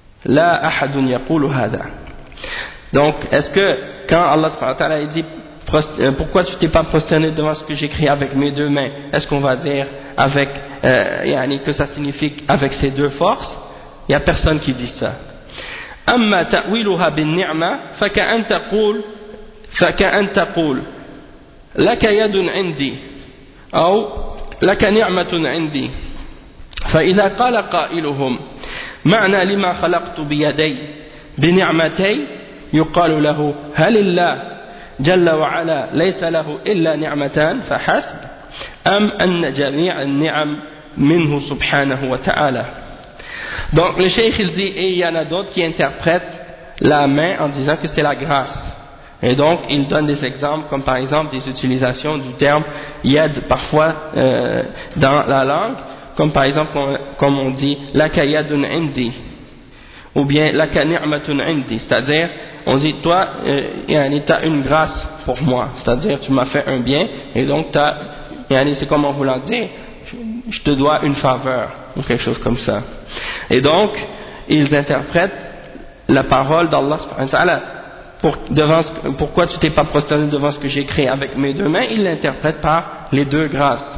لا أحد يقول هذا. Donc est-ce que quand Allah subhanahu wa ta'ala dit pourquoi tu t'es pas prosterné devant ce que j'écris avec mes deux mains? Est-ce qu'on va dire avec, euh, yani que ça signifie avec ses deux forces? Il n'y a personne qui dit ça. أما تأويلها بالنعمة فكأن تقول فكأن تقول لك يد عندي أو لك نعمة عندي فإذا قال قائلهم معنى لما خلقت بيدي بنعمتي يقال له هل الله جل وعلا ليس له إلا نعمتان فحسب أم أن جميع النعم منه سبحانه وتعالى. Donc le cheikh il dit, et il y en a d'autres qui interprètent la main en disant que c'est la grâce. Et donc il donne des exemples comme par exemple des utilisations du terme yad parfois euh, dans la langue, comme par exemple comme on dit laka yadun indi ou bien laka ni'matun indi, c'est-à-dire on dit toi euh, tu as une grâce pour moi, c'est-à-dire tu m'as fait un bien et donc c'est comme en voulant dire je te dois une faveur ou quelque chose comme ça. Et donc ils interprètent la parole d'Allah subhanahu wa ta'ala pour, devant ce, pourquoi tu t'es pas prosterné devant ce que j'ai créé avec mes deux mains, ils l'interprètent par les deux grâces.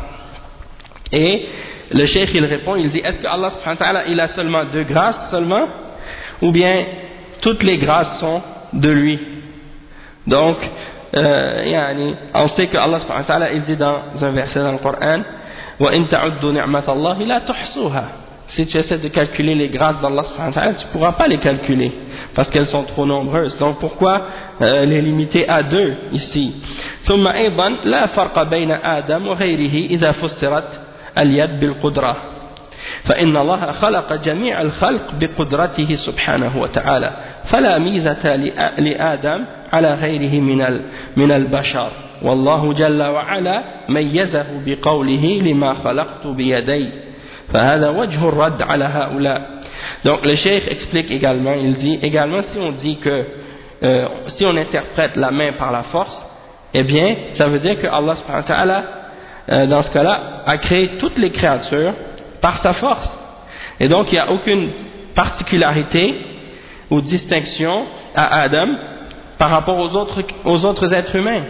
Et le cheikh il répond, il dit est-ce que Allah subhanahu wa ta'ala il a seulement deux grâces seulement ou bien toutes les grâces sont de lui? Donc euh, yani, on sait que Allah subhanahu wa ta'ala il dit dans un verset dans le Coran وَإِن تَعُدُّوا نِعْمَةَ اللَّهِ لَا تُحْصُوهَا. Si tu essaies de calculer les grâces d'Allah subhanahu wa ta'ala, tu ne pourras pas les calculer parce qu'elles sont trop nombreuses. Donc pourquoi euh, les limiter à deux ici? ثم أيضا لا فرق بين آدم وغيره إذا فسرت اليد بالقدرة فإن الله خلق جميع الخلق بقدرته سبحانه وتعالى فلا ميزة لآدم على غيره من من البشر والله جل وعلا ميزه بقوله لما خلقت بيدي فهذا وجه الرد على هؤلاء. Donc le cheikh explique également, il dit également si on dit que euh, si on interprète la main par la force, eh bien ça veut dire que Allah subhanahu wa ta'ala euh, dans ce cas-là a créé toutes les créatures par sa force et donc il n'y a aucune particularité ou distinction à Adam par rapport aux autres, aux autres êtres humains,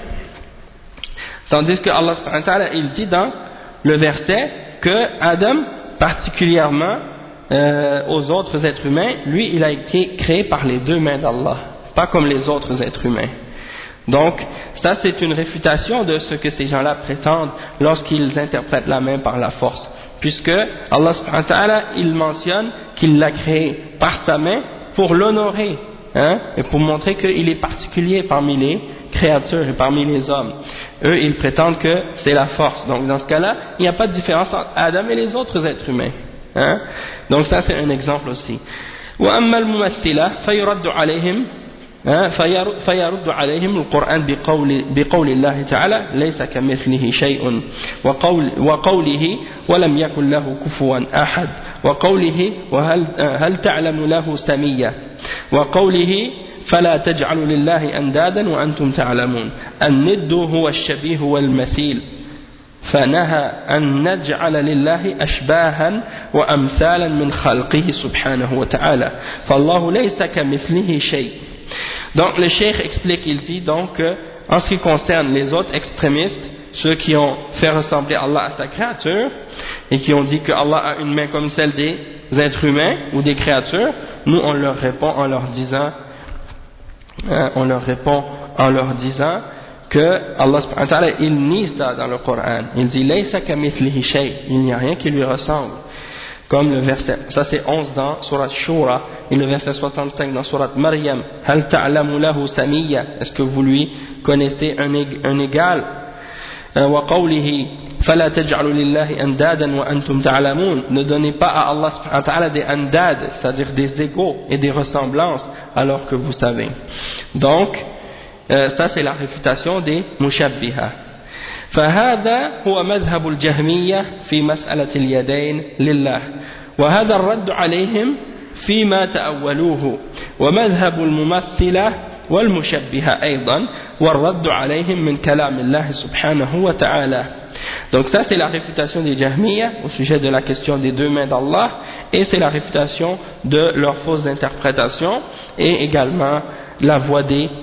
tandis que Allah subhanahu wa ta'ala il dit dans le verset que Adam particulièrement euh, aux autres êtres humains, lui il a été créé par les deux mains d'Allah, pas comme les autres êtres humains. Donc ça c'est une réfutation de ce que ces gens-là prétendent lorsqu'ils interprètent la main par la force, puisque Allah subhanahu wa ta'ala il mentionne qu'il l'a créé par sa main pour l'honorer, hein, et pour montrer qu'il est particulier parmi les créatures et parmi les hommes. Eux ils prétendent que c'est la force. Donc dans ce cas-là il n'y a pas de différence entre Adam et les autres êtres humains, hein? Donc ça c'est un exemple aussi. وأما الممثلة فيرد عليهم فيرد عليهم القرآن بقول بقول الله تعالى ليس كمثله شيء وقول وقوله ولم يكن له كفوا أحد وقوله وهل هل تعلم له سميا وقوله فلا تجعلوا لله أندادا وأنتم تعلمون الند هو الشبيه والمثيل فنهى أن نجعل لله أشباها وأمثالا من خلقه سبحانه وتعالى فالله ليس كمثله شيء. Donc le cheikh explique, il dit donc que, en ce qui concerne les autres extrémistes, ceux qui ont fait ressembler Allah à sa créature et qui ont dit que Allah a une main comme celle des êtres humains ou des créatures, nous on leur répond en leur disant euh, on leur répond en leur disant que Allah subhanahu wa ta'ala il nie ça dans le Coran. Il dit laysa kamithlihi shay, il n'y a rien qui lui ressemble. Comme le verset, ça c'est onze dans Surat Shura, et le verset soixante-cinq dans Surat Maryam, hal ta'lamu lahu samiyya, est-ce que vous lui connaissez un, un égal? Wa qawlihi fala taj'alu lillahi andadan wa antum ta'lamun, ne donnez pas à Allah subhanahu wa ta'ala des andad, c'est-à-dire des égaux et des ressemblances alors que vous savez. Donc euh, ça c'est la réfutation des mushabbiha. فهذا هو مذهب الجهمية في مسألة اليدين لله وهذا الرد عليهم فيما تأولوه ومذهب الممثلة والمشبهة أيضا والرد عليهم من كلام الله سبحانه وتعالى. Donc ça c'est la réfutation des Jahmiya au sujet de la question des deux mains d'Allah, et c'est la réfutation de leurs fausses interprétations et également la voie des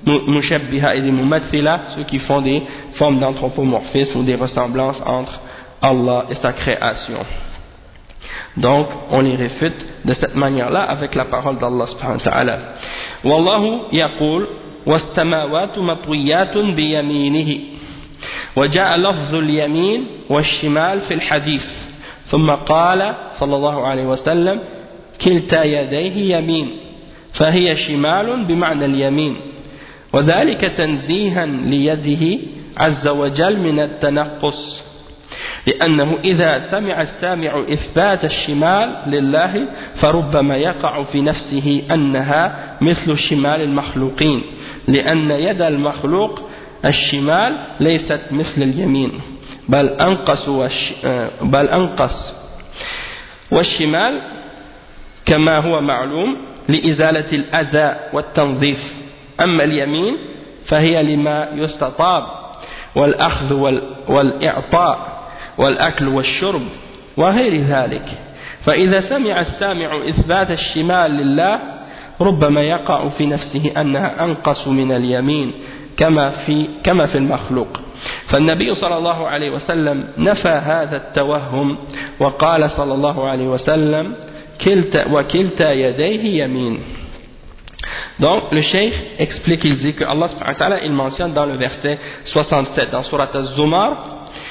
mushabbiha et des mumathila, ceux qui font des formes d'anthropomorphisme ou des ressemblances entre Allah et sa création. Donc on les réfute de cette manière-là avec la parole d'Allah subhanahu wa ta'ala. Wallahu yaqul was-samawatu matwiyatun biyaminihi wa ja'a lafzu al-yamin wash-shimal fi al-hadith thumma qala sallallahu alayhi wa sallam kilta yadayhi yamin fahiya shimalun bima'na al-yamin wa dhalika tanzihan liyadihi azza wa jal min at-tanaqqus لأنه إذا سمع السامع إثبات الشمال لله فربما يقع في نفسه أنها مثل شمال المخلوقين لأن يد المخلوق الشمال ليست مثل اليمين بل أنقص والش... بل أنقص والشمال كما هو معلوم لإزالة الأذى والتنظيف أما اليمين فهي لما يستطاب والأخذ وال... والإعطاء والأكل والشرب وغير ذلك فإذا سمع السامع إثبات الشمال لله ربما يقع في نفسه أنها أنقص من اليمين كما في, كما في المخلوق فالنبي صلى الله عليه وسلم نفى هذا التوهم وقال صلى الله عليه وسلم كلتا وكلتا يديه يمين. Donc le cheikh explique, il dit que Allah subhanahu wa ta'ala, il mentionne dans le verset soixante-sept dans Surat Az-Zumar,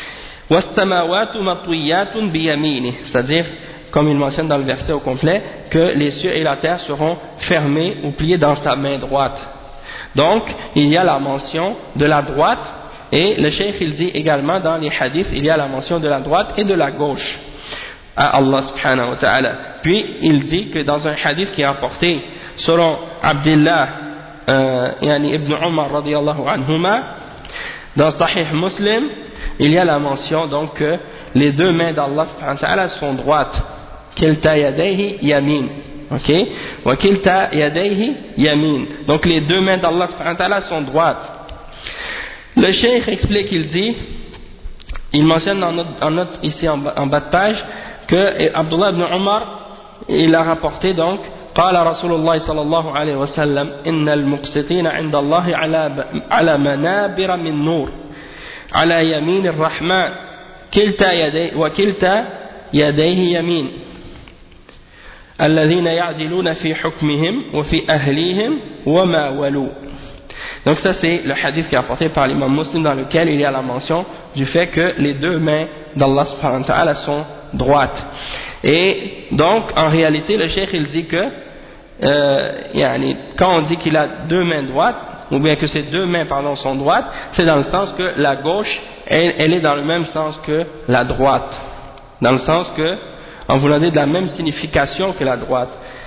c'est-à-dire, comme il mentionne dans le verset au complet, que les cieux et la terre seront fermés ou pliés dans sa main droite. Donc, il y a la mention de la droite, et le cheikh il dit également dans les hadiths, il y a la mention de la droite et de la gauche à Allah subhanahu wa ta'ala. Puis, il dit que dans un hadith qui est rapporté selon Abdullah euh, yani ibn Umar radiyallahu anhuma, dans Sahih Muslim, il y a la mention donc que les deux mains d'Allah subhanahu wa ta'ala sont droites. Kilta yadayhi yamin. Ok? Wa kilta yadayhi yamin. Donc les deux mains d'Allah subhanahu wa ta'ala sont droites. Le cheikh explique, il dit, il mentionne en note, en note ici en bas, en bas de page que Abdullah ibn Umar, il a rapporté donc قال رسول الله صلى الله عليه وسلم إن المقسطين عند الله على على منابر من نور على يمين الرحمن كلتا يديه وكلتا يديه يمين الذين يعدلون في حكمهم وفي أهليهم وما ولوا. Donc ça c'est le hadith qui est apporté par l'imam Muslim dans lequel il y a la mention du fait que les deux mains d'Allah subhanahu wa ta'ala sont droites. Et donc en réalité le cheikh il dit que euh, yani, quand on dit qu'il a deux mains droites ou bien que ces deux mains pardon, sont droites, c'est dans le sens que la gauche elle, elle est dans le même sens que la droite, dans le sens que on vous l'a dit de la même signification que la droite.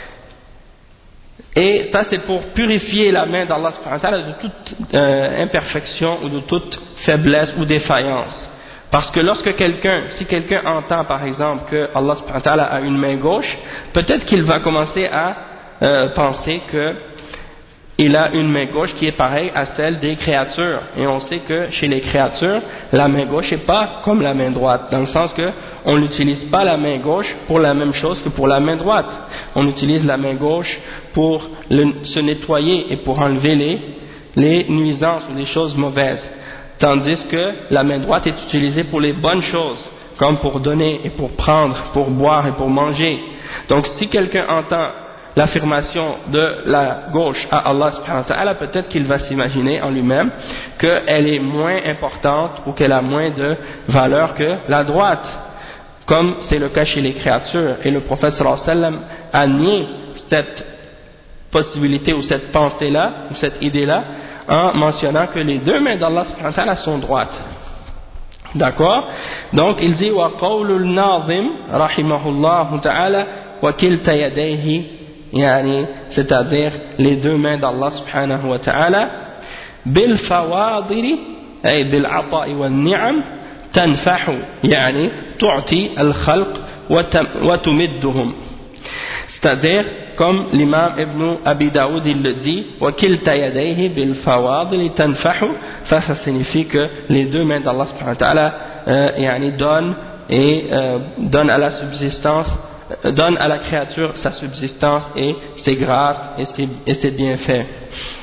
Et ça c'est pour purifier la main d'Allah subhanahu wa ta'ala de toute euh, imperfection ou de toute faiblesse ou défaillance. Parce que lorsque quelqu'un, si quelqu'un entend par exemple que Allah subhanahu wa ta'ala a une main gauche, peut-être qu'il va commencer à euh, penser que il a une main gauche qui est pareille à celle des créatures. Et on sait que chez les créatures, la main gauche n'est pas comme la main droite, dans le sens que on n'utilise pas la main gauche pour la même chose que pour la main droite. On utilise la main gauche pour le, se nettoyer et pour enlever les, les nuisances ou les choses mauvaises. Tandis que la main droite est utilisée pour les bonnes choses, comme pour donner et pour prendre, pour boire et pour manger. Donc si quelqu'un entend l'affirmation de la gauche à Allah subhanahu wa ta'ala, peut-être qu'il va s'imaginer en lui-même qu'elle est moins importante ou qu'elle a moins de valeur que la droite, comme c'est le cas chez les créatures. Et le prophète sallallahu alayhi wa sallam a nié cette possibilité ou cette pensée-là, ou cette idée-là, en mentionnant que les deux mains d'Allah subhanahu wa ta'ala sont droites. D'accord? Donc il dit wa qawlul nazim rahimahullah ta'ala wa kilta yadayhi, yani, c'est-à-dire les deux mains d'Allah subhanahu wa ta'ala, bil fawadiri ay bil ata'i wal ni'am tanfahu, yani tu'ti al khalq wa tumidduhum. C'est-à-dire comme l'imam Ibn Abi Daoud il le dit, wa kilta yadayhi bil fawadili tanfahu, ça ça signifie que les deux mains d'Allah subhanahu wa ta'ala euh, yani donnent et euh, donnent à la subsistance, euh, donnent à la créature sa subsistance et ses grâces et ses, et ses bienfaits.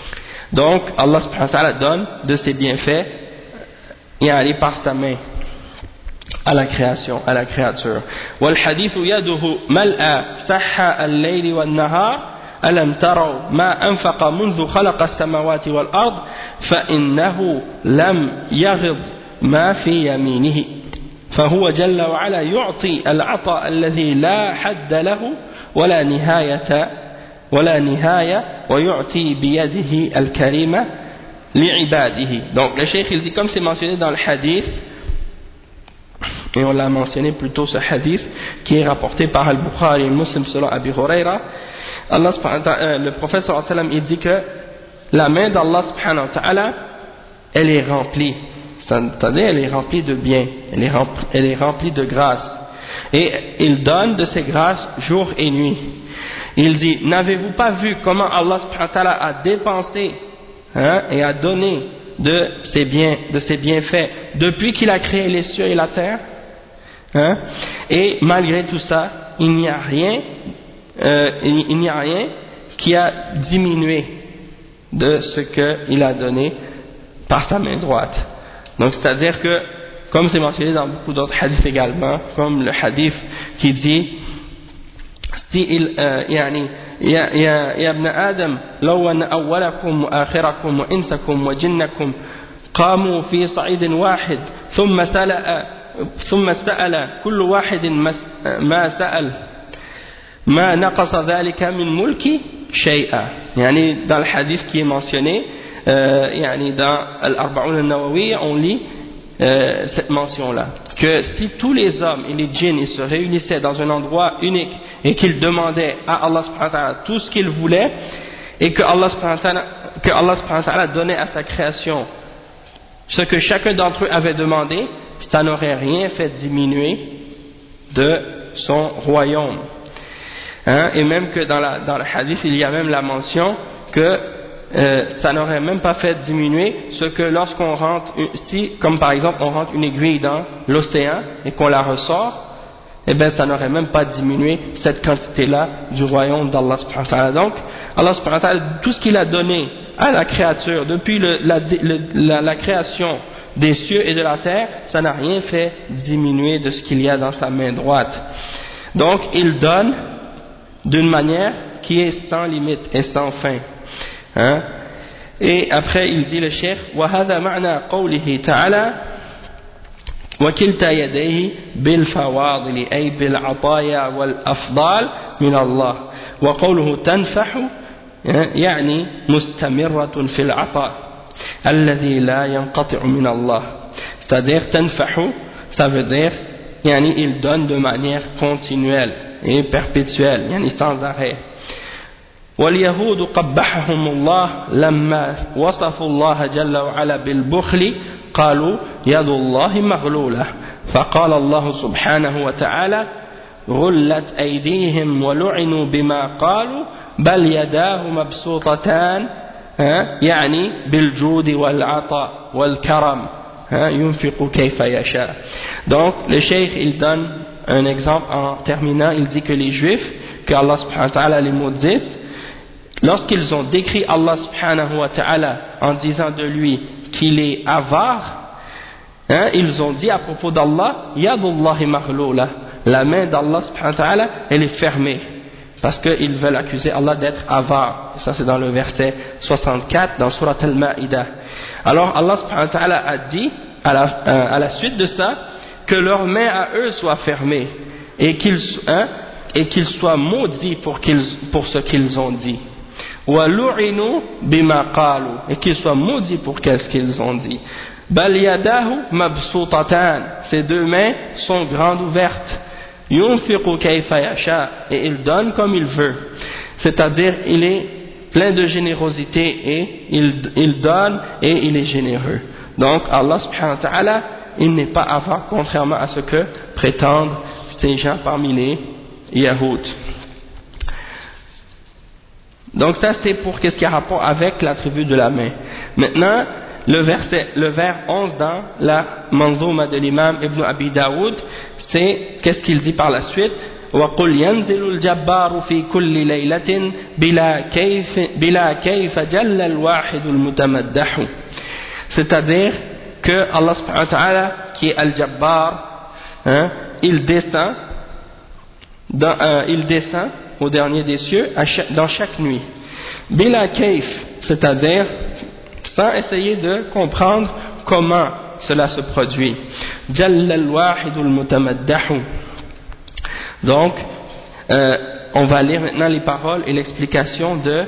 Donc Allah subhanahu wa ta'ala donne de ses bienfaits yani par sa main à la création, à la créature. والحديث يده ملأ سحى الليل والنهار ألم تروا ما أنفق منذ خلق السماوات والأرض فإنه لم يغض ما في يمينه فهو جل وعلا يعطي العطاء الذي لا حد له ولا نهاية ولا نهاية ويعطي بيده الكريمة لعباده. Donc le cheikh il dit comme c'est mentionné dans le hadith, et on l'a mentionné plus tôt ce hadith qui est rapporté par Al-Bukhari et Muslim selon Abi Huraira, Allah subhanahu wa ta'ala, le prophète sallallahu alayhi wa sallam il dit que la main d'Allah subhanahu wa ta'ala elle est remplie, c'est-à-dire elle est remplie de bien, elle est remplie, elle est remplie de grâce, et il donne de ses grâces jour et nuit. Il dit, n'avez-vous pas vu comment Allah subhanahu wa ta'ala a dépensé hein, et a donné de ses biens, de ses bienfaits depuis qu'il a créé les cieux et la terre, hein, et malgré tout ça il n'y a rien euh, il, il n'y a rien qui a diminué de ce qu'il a donné par sa main droite. Donc c'est à dire que comme c'est mentionné dans beaucoup d'autres hadiths également, comme le hadith qui dit si il euh, يعني يا يا يا ابن آدم لو أن أولكم وآخركم وإنسكم وجنكم قاموا في صعيد واحد ثم سأل ثم سأل كل واحد ما سأل ما نقص ذلك من ملكي شيئا. يعني dans le hadith qui est mentionné euh, يعني dans Al-Arba'un An-Nawawi on lit euh, cette mention là, que si tous les hommes et les djinns ils se réunissaient dans un endroit unique et qu'ils demandaient à Allah subhanahu wa ta'ala tout ce qu'ils voulaient et que Allah subhanahu wa ta'ala, que Allah subhanahu wa ta'ala donnait à sa création ce que chacun d'entre eux avait demandé, ça n'aurait rien fait diminuer de son royaume. Hein? Et même que dans, la, dans le hadith il y a même la mention que euh, ça n'aurait même pas fait diminuer ce que lorsqu'on rentre, si comme par exemple on rentre une aiguille dans l'océan et qu'on la ressort, eh bien ça n'aurait même pas diminué cette quantité-là du royaume d'Allah subhanahu wa ta'ala. Donc Allah subhanahu wa ta'ala, tout ce qu'il a donné à la créature depuis le, la, le, la, la création des cieux et de la terre, ça n'a rien fait diminuer de ce qu'il y a dans sa main droite. Donc il donne d'une manière qui est sans limite et sans fin. Hein? Et après il dit le cheikh وهذا معنى قوله تعالى وكلتا يديه بالفواضل أي بالعطايا والأفضال من الله وقوله تنفح يعني مستمرة في العطاء الذي لا ينقطع من الله. C'est-à-dire تنفح ça veut dire يعني il donne de manière continuelle et perpétuelle يعني sans arrêt. واليهود قبحهم الله لما وصفوا الله جل وعلا بالبخل قالوا يد الله مغلولة فقال الله سبحانه وتعالى غلت أيديهم ولعنوا بما قالوا بل يداه مبسوطتان يعني بالجود والعطاء والكرم ينفق كيف يشاء. Donc le cheikh il donne un exemple en terminant, il dit que les juifs, que Allah subhanahu wa ta'ala les maudisse, lorsqu'ils ont décrit Allah subhanahu wa ta'ala en disant de lui qu'il est avare, hein, ils ont dit à propos d'Allah yadullahi maghlula, la main d'Allah subhanahu wa ta'ala elle est fermée, parce qu'ils veulent accuser Allah d'être avare. Ça c'est dans le verset soixante-quatre dans Surat Al-Ma'idah. Alors Allah subhanahu wa ta'ala a dit à la, euh, à la suite de ça que leurs mains à eux soient fermées et qu'ils, hein, et qu'ils soient maudits pour, qu'ils, pour ce qu'ils ont dit. وَلُعِنُوا بِمَا قَالُوا, et qu'ils soient maudits pour ce qu'ils ont dit. بَلْ يَدَاهُ مَبْسُوطَتَانِ, ces deux mains sont grandes ouvertes. يُنْفِقُ كَيْفَ يَشَاءُ, et il donne comme il veut. C'est-à-dire il est plein de générosité et il, il donne et il est généreux. Donc Allah subhanahu wa ta'ala il n'est pas avare, contrairement à ce que prétendent ces gens parmi les Yahoud. Donc ça c'est pour qu'est-ce qui a rapport avec l'attribut de la main. Maintenant le verset, le vers onze dans la Manzouma de l'imam Ibn Abi Daoud, c'est qu'est-ce qu'il dit par la suite. وقل ينزل الجبار في كل ليلة بلا كيف بلا كيف جل الواحد المتمدح. C'est-à-dire que Allah subhanahu wa ta'ala, qui est Al-Jabbar, hein, il descend dans, euh, il descend au dernier des cieux à chaque, dans chaque nuit. Bila kayf, c'est-à-dire sans essayer de comprendre comment cela se produit. Jalla al-wahid al-mutamaddahu. Donc, euh, on va lire maintenant les paroles et l'explication de,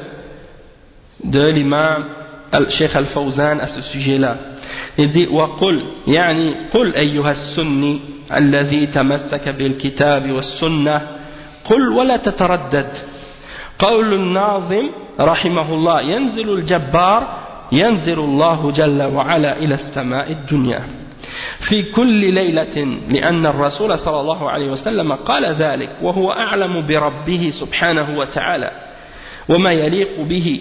de l'imam al-Sheikh al-Fawzan à ce sujet-là. Il dit وقل يعني قل أيها السني الذي تمسك بالكتاب والسنة قل ولا تتردد قول الناظم رحمه الله ينزل الجبار ينزل الله جل وعلا إلى السماء الدنيا في كل ليلة لأن الرسول صلى الله عليه وسلم قال ذلك وهو أعلم بربه سبحانه وتعالى وما يليق به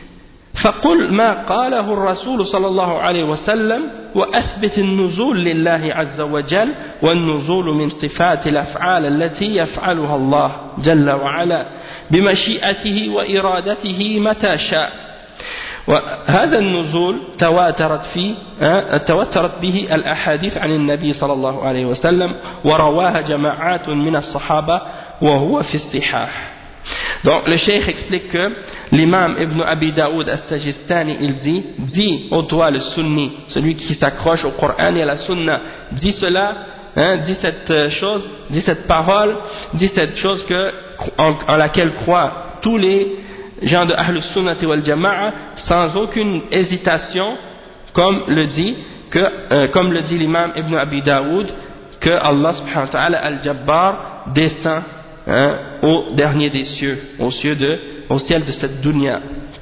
فقل ما قاله الرسول صلى الله عليه وسلم وأثبت النزول لله عز وجل والنزول من صفات الأفعال التي يفعلها الله جل وعلا بمشيئته وإرادته متى شاء وهذا النزول تواترت فيه تواترت به الأحاديث عن النبي صلى الله عليه وسلم ورواها جماعات من الصحابة وهو في الصحاح. Donc le cheikh explique que l'imam Ibn Abi Daoud al-Sajistani il dit, dit ô toi le sunni, celui qui s'accroche au Coran et à la sunna, dis cela, hein, dis cette chose, dis cette parole, dis cette chose que, en, en laquelle croient tous les gens de Ahlus Sunnati wal Jama'a sans aucune hésitation, comme le dit, que, euh, comme le dit l'imam Ibn Abi Daoud, que Allah subhanahu wa ta'ala al-Jabbar descend, hein, au dernier des cieux, au, cieux de, au ciel de cette dunya.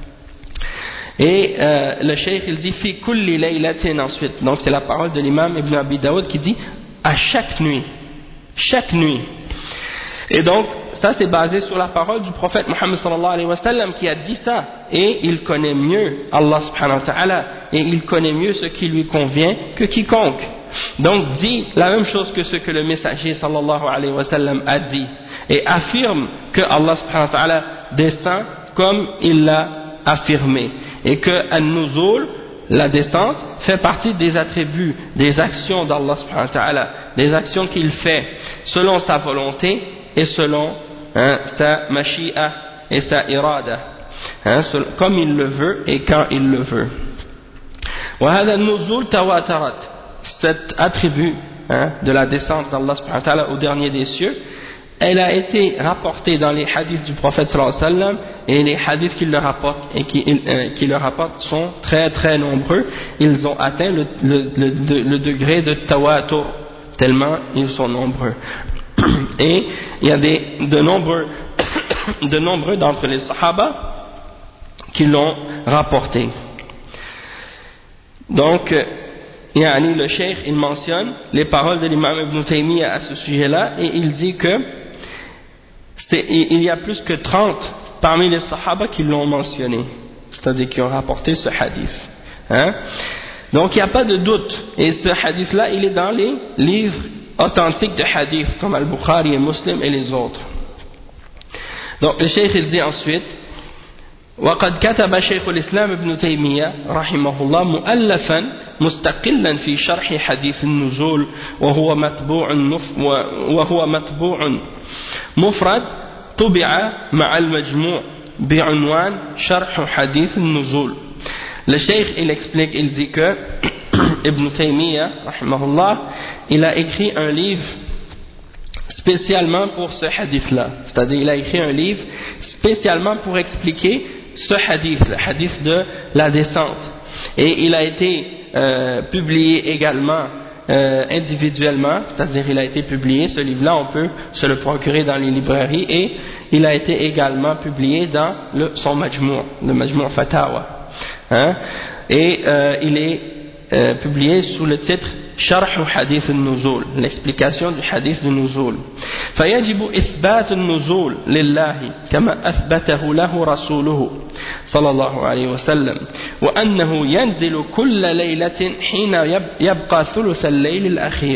Et euh, le cheikh il dit fi kulli laylatin ensuite, donc c'est la parole de l'imam Ibn Abi Daoud qui dit à chaque nuit, chaque nuit. Et donc ça c'est basé sur la parole du prophète Muhammad sallallahu alayhi wa sallam qui a dit ça, et il connaît mieux Allah subhanahu wa ta'ala, et il connaît mieux ce qui lui convient que quiconque. Donc dit la même chose que ce que le messager sallallahu alayhi wa sallam a dit, et affirme que Allah subhanahu wa ta'ala descend comme il l'a affirmé, et que An-Nuzul, la descente, fait partie des attributs, des actions d'Allah subhanahu wa ta'ala, des actions qu'il fait selon sa volonté et selon, hein, sa mashi'a et sa irada, hein, comme il le veut et quand il le veut. وهذا النزول تواترت, cet attribut, hein, de la descente d'Allah subhanahu wa ta'ala au dernier des cieux, elle a été rapportée dans les hadiths du prophète sallallahu alayhi wa sallam, et les hadiths qu'il le rapporte et qui, euh, qui le rapportent sont très très nombreux. Ils ont atteint le, le, le, le degré de tawatur, tellement ils sont nombreux. Et il y a des, de nombreux de nombreux d'entre les sahaba qui l'ont rapporté. Donc yani, le cheikh il mentionne les paroles de l'imam Ibn Taymiyyah à ce sujet-là, et il dit que il y a plus que trente parmi les sahaba qui l'ont mentionné, c'est-à-dire qui ont rapporté ce hadith, hein? Donc il n'y a pas de doute, et ce hadith-là il est dans les livres authentiques de hadith comme Al-Bukhari et Muslim et les autres. Donc le cheikh il dit ensuite وقد كتب شيخ الإسلام ابن تيمية رحمه الله مؤلفا مستقلا في شرح حديث النزول وهو مطبوع وهو مطبوع مفرد طبع مع المجموع بعنوان شرح حديث النزول. Le cheikh il explique, il dit que Ibn Taymiyyah rahimahullah il a écrit un livre spécialement pour ce hadith là, c'est-à-dire il a écrit un livre spécialement pour expliquer ce hadith, le hadith de la descente, et il a été euh, publié également euh, individuellement, c'est-à-dire il a été publié, ce livre-là on peut se le procurer dans les librairies, et il a été également publié dans le, son majmou', le majmou' fatawa, hein? Et euh, il est euh, publié sous le titre شرح حديث النزول, l'explication du hadith du nuzul. فيجب إثبات النزول لله كما أثبته له رسوله صلى الله عليه وسلم, وأنه ينزل كل ليلة حين يبقى ثلث الليل الأخير,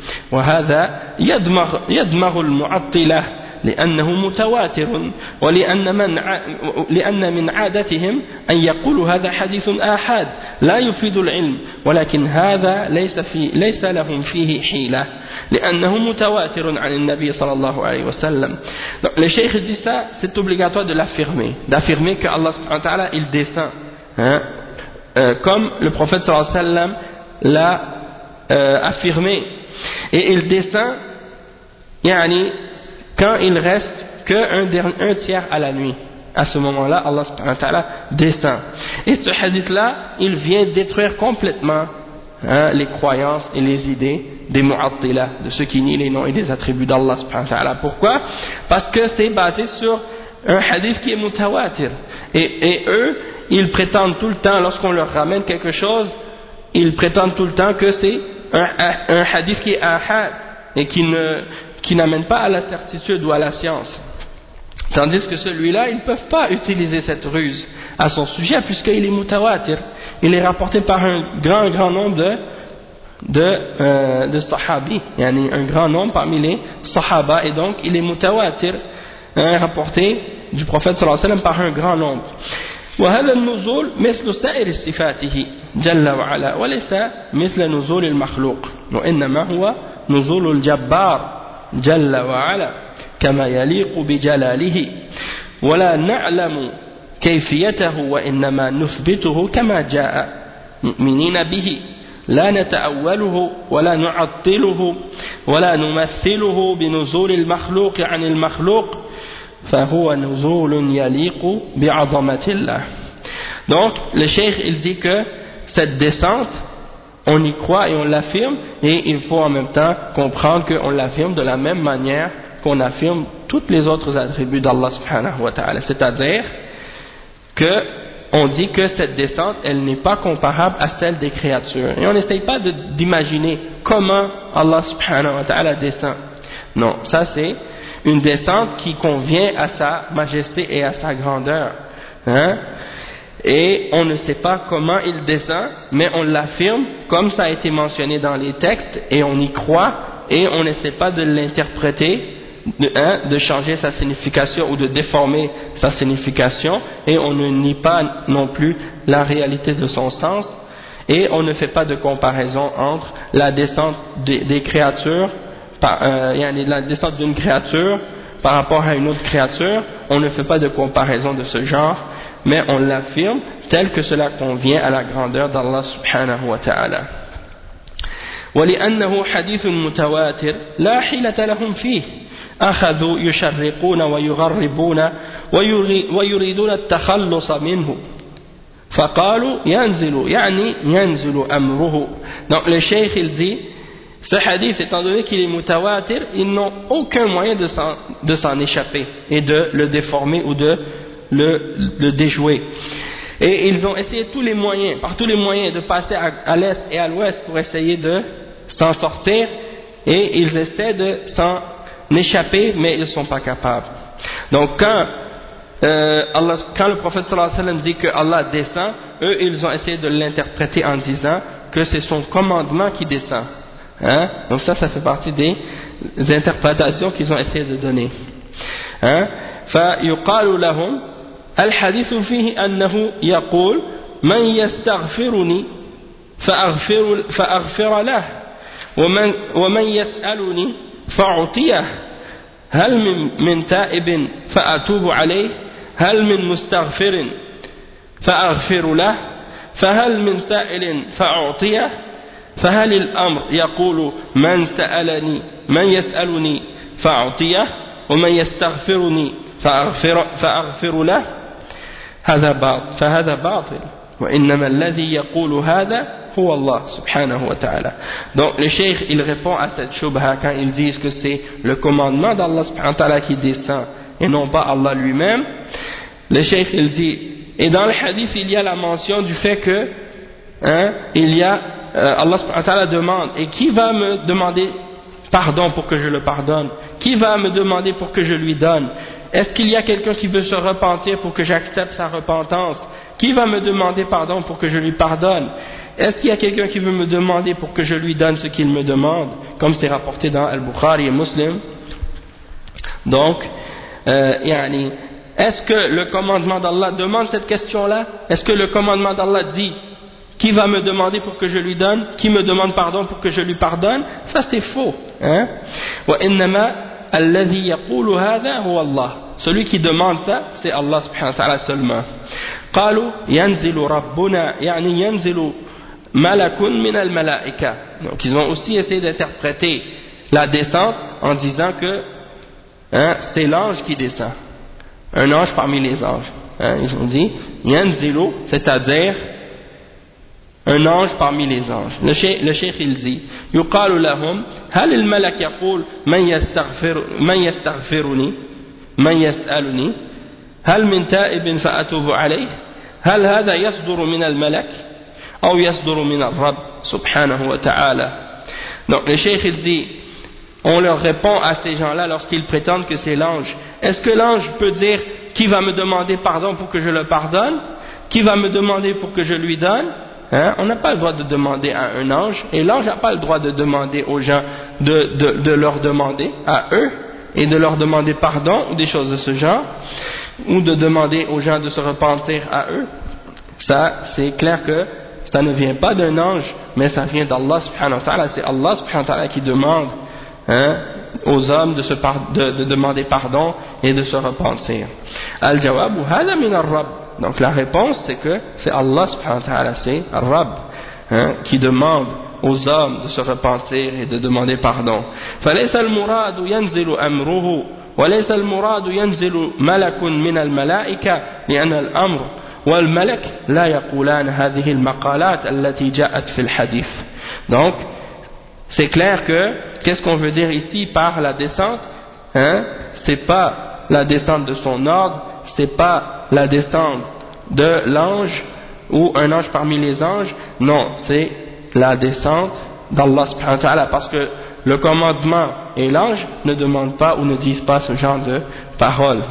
وهذا يدمغ يدمغ المعطلة لأنه متواتر ولأن من لأن من عادتهم أن يقولوا هذا حديث آحاد لا يفيد العلم ولكن هذا ليس في ليس لهم فيه حيلة لأنه متواتر عن النبي صلى الله عليه وسلم. Donc, le cheikh dit ça, c'est obligatoire de l'affirmer, d'affirmer que Allah subhanahu wa ta'ala il descend, hein, euh, comme le prophète sallallahu alayhi wa sallam l'a euh, affirmé, et il descend, yani quand il reste qu'un un tiers à la nuit. À ce moment-là, Allah subhanahu wa ta'ala descend. Et ce hadith-là, il vient détruire complètement, hein, les croyances et les idées des mu'attila, de ceux qui nient les noms et les attributs d'Allah subhanahu wa ta'ala. Pourquoi? Parce que c'est basé sur un hadith qui est mutawatir. Et, et eux, ils prétendent tout le temps, lorsqu'on leur ramène quelque chose, ils prétendent tout le temps que c'est un, un, un hadith qui est ahad et qui ne qui n'amène pas à la certitude ou à la science. Tandis que celui-là, ils ne peuvent pas utiliser cette ruse à son sujet puisqu'il est mutawatir. Il est rapporté par un grand, grand nombre de, de, euh, de sahabis, yani un grand nombre parmi les sahaba, et donc il est mutawatir, hein, rapporté du prophète sallallahu alayhi wa sallam par un grand nombre. وهذا النزول مثل سائر صفاته جل وعلا وليس مثل نزول المخلوق وإنما هو نزول الجبار جل وعلا كما يليق بجلاله ولا نعلم كيفيته وإنما نثبته كما جاء مؤمنين به لا نتأوله ولا نعطله ولا نمثله بنزول المخلوق عن المخلوق فهو نزول يليق بعظمة الله. Donc le cheikh il dit que cette descente on y croit et on l'affirme, et il faut en même temps comprendre qu'on l'affirme de la même manière qu'on affirme tous les autres attributs d'Allah subhanahu wa ta'ala, c'est-à-dire que on dit que cette descente elle n'est pas comparable à celle des créatures, et on n'essaye pas de, d'imaginer comment Allah subhanahu wa ta'ala descend. Non, ça c'est une descente qui convient à sa majesté et à sa grandeur, hein? Et on ne sait pas comment il descend, mais on l'affirme comme ça a été mentionné dans les textes, et on y croit, et on n'essaie pas de l'interpréter, de, hein, de changer sa signification ou de déformer sa signification, et on ne nie pas non plus la réalité de son sens, et on ne fait pas de comparaison entre la descente des, des créatures, par, euh, la descente d'une créature par rapport à une autre créature. On ne fait pas de comparaison de ce genre, mais on l'affirme tel que cela convient à la grandeur d'Allah subhanahu wa ta'ala. ولأنه حديث متواتر لا حيلة لهم فيه أخذوا يشرقون ويغربون ويريدون التخلص منه فقالوا ينزل يعني ينزل أمره. Donc le cheikh il dit, ce hadith étant donné qu'il est mutawatir, ils n'ont aucun moyen de s'en, de s'en échapper et de le déformer ou de le, le déjouer. Et ils ont essayé tous les moyens, par tous les moyens, de passer à, à l'est et à l'ouest pour essayer de s'en sortir, et ils essaient de s'en échapper, mais ils ne sont pas capables. Donc quand, euh, Allah, quand le prophète sallallahu alayhi wa sallam dit que Allah descend, eux ils ont essayé de l'interpréter en disant que c'est son commandement qui descend. Hein? Donc ça, ça fait partie des interprétations qu'ils ont essayé de donner. Hein? فيقال لهم الحديث فيه أنه يقول من يستغفرني فأغفر, فأغفر له ومن, ومن يسألني فأعطيه هل من, من تائب فأتوب عليه هل من مستغفر فأغفر له فهل من سائل فأعطيه فهل الأمر يقول من سألني من يسألني فأعطيه ومن يستغفرني فأغفر, فأغفر له هذا باطل فهذا باطل وإنما الذي يقول هذا هو الله سبحانه وتعالى. Donc le cheikh il répond à cette shubha quand ils disent que c'est le commandement d'Allah subhanahu wa ta'ala qui descend et non pas Allah lui-même. Le cheikh il dit, et dans le hadith il y a la mention du fait que hein, il y a euh, Allah subhanahu wa ta'ala demande, et qui va me demander pardon pour que je le pardonne? Qui va me demander pour que je lui donne? Est-ce qu'il y a quelqu'un qui veut se repentir pour que j'accepte sa repentance? Qui va me demander pardon pour que je lui pardonne? est-ce qu'il y a quelqu'un qui veut me demander pour que je lui donne ce qu'il me demande, comme c'est rapporté dans Al-Bukhari et Muslim. Donc, euh, yani, est-ce que le commandement d'Allah demande cette question-là? Est-ce que le commandement d'Allah dit qui va me demander pour que je lui donne, qui me demande pardon pour que je lui pardonne? Ça c'est faux, hein? وَإِنَّمَا الَّذِي يَقُولُ هَذَا هُوَ اللَّهُ. Celui qui demande ça, c'est Allah subhanahu wa ta'ala seulement. قالوا ينزل ربنا يعني ينزل ملك من الملائكة. Donc ils ont aussi essayé d'interpréter la descente en disant que hein, c'est l'ange qui descend, un ange parmi les anges. Hein, ils ont dit ينزل, c'est-à-dire un ange parmi les anges. Le cheikh, le cheikh il dit يقال لهم هل الملك يقول من يستغفر من يستغفرني من يسألني هل من تائب فأتوب عليه هل هذا يصدر من الملك أو يصدر من الرب سبحانه وتعالى. Donc le cheikh il dit, on leur répond à ces gens-là lorsqu'ils prétendent que c'est l'ange. Est-ce que l'ange peut dire qui va me demander pardon pour que je le pardonne, qui va me demander pour que je lui donne? Hein? On n'a pas le droit de demander à un ange, et l'ange n'a pas le droit de demander aux gens de, de, de leur demander à eux et de leur demander pardon ou des choses de ce genre, ou de demander aux gens de se repentir à eux. Ça, c'est clair que ça ne vient pas d'un ange, mais ça vient d'Allah subhanahu wa ta'ala. C'est Allah subhanahu wa ta'ala qui demande hein, aux hommes de, se par, de, de demander pardon et de se repentir. Al-jawab hada min ar-rabb. Donc la réponse c'est que c'est Allah subhanahu wa ta'ala, c'est ar-rabb hein, qui demande aux hommes de se repentir et de demander pardon. فليس المراد ينزل أمره وليس المراد ينزل ملك من الملائكة لأن الأمر والملك لا يقولان هذه المقالات التي جاءت في الحديث. Donc c'est clair que qu'est-ce qu'on veut dire ici par la descente hein? C'est pas la descente de son ordre, c'est pas la descente de l'ange ou un ange parmi les anges, non, c'est la descente d'Allah subhanahu wa ta'ala, parce que le commandement et l'ange ne demandent pas ou ne disent pas ce genre de paroles.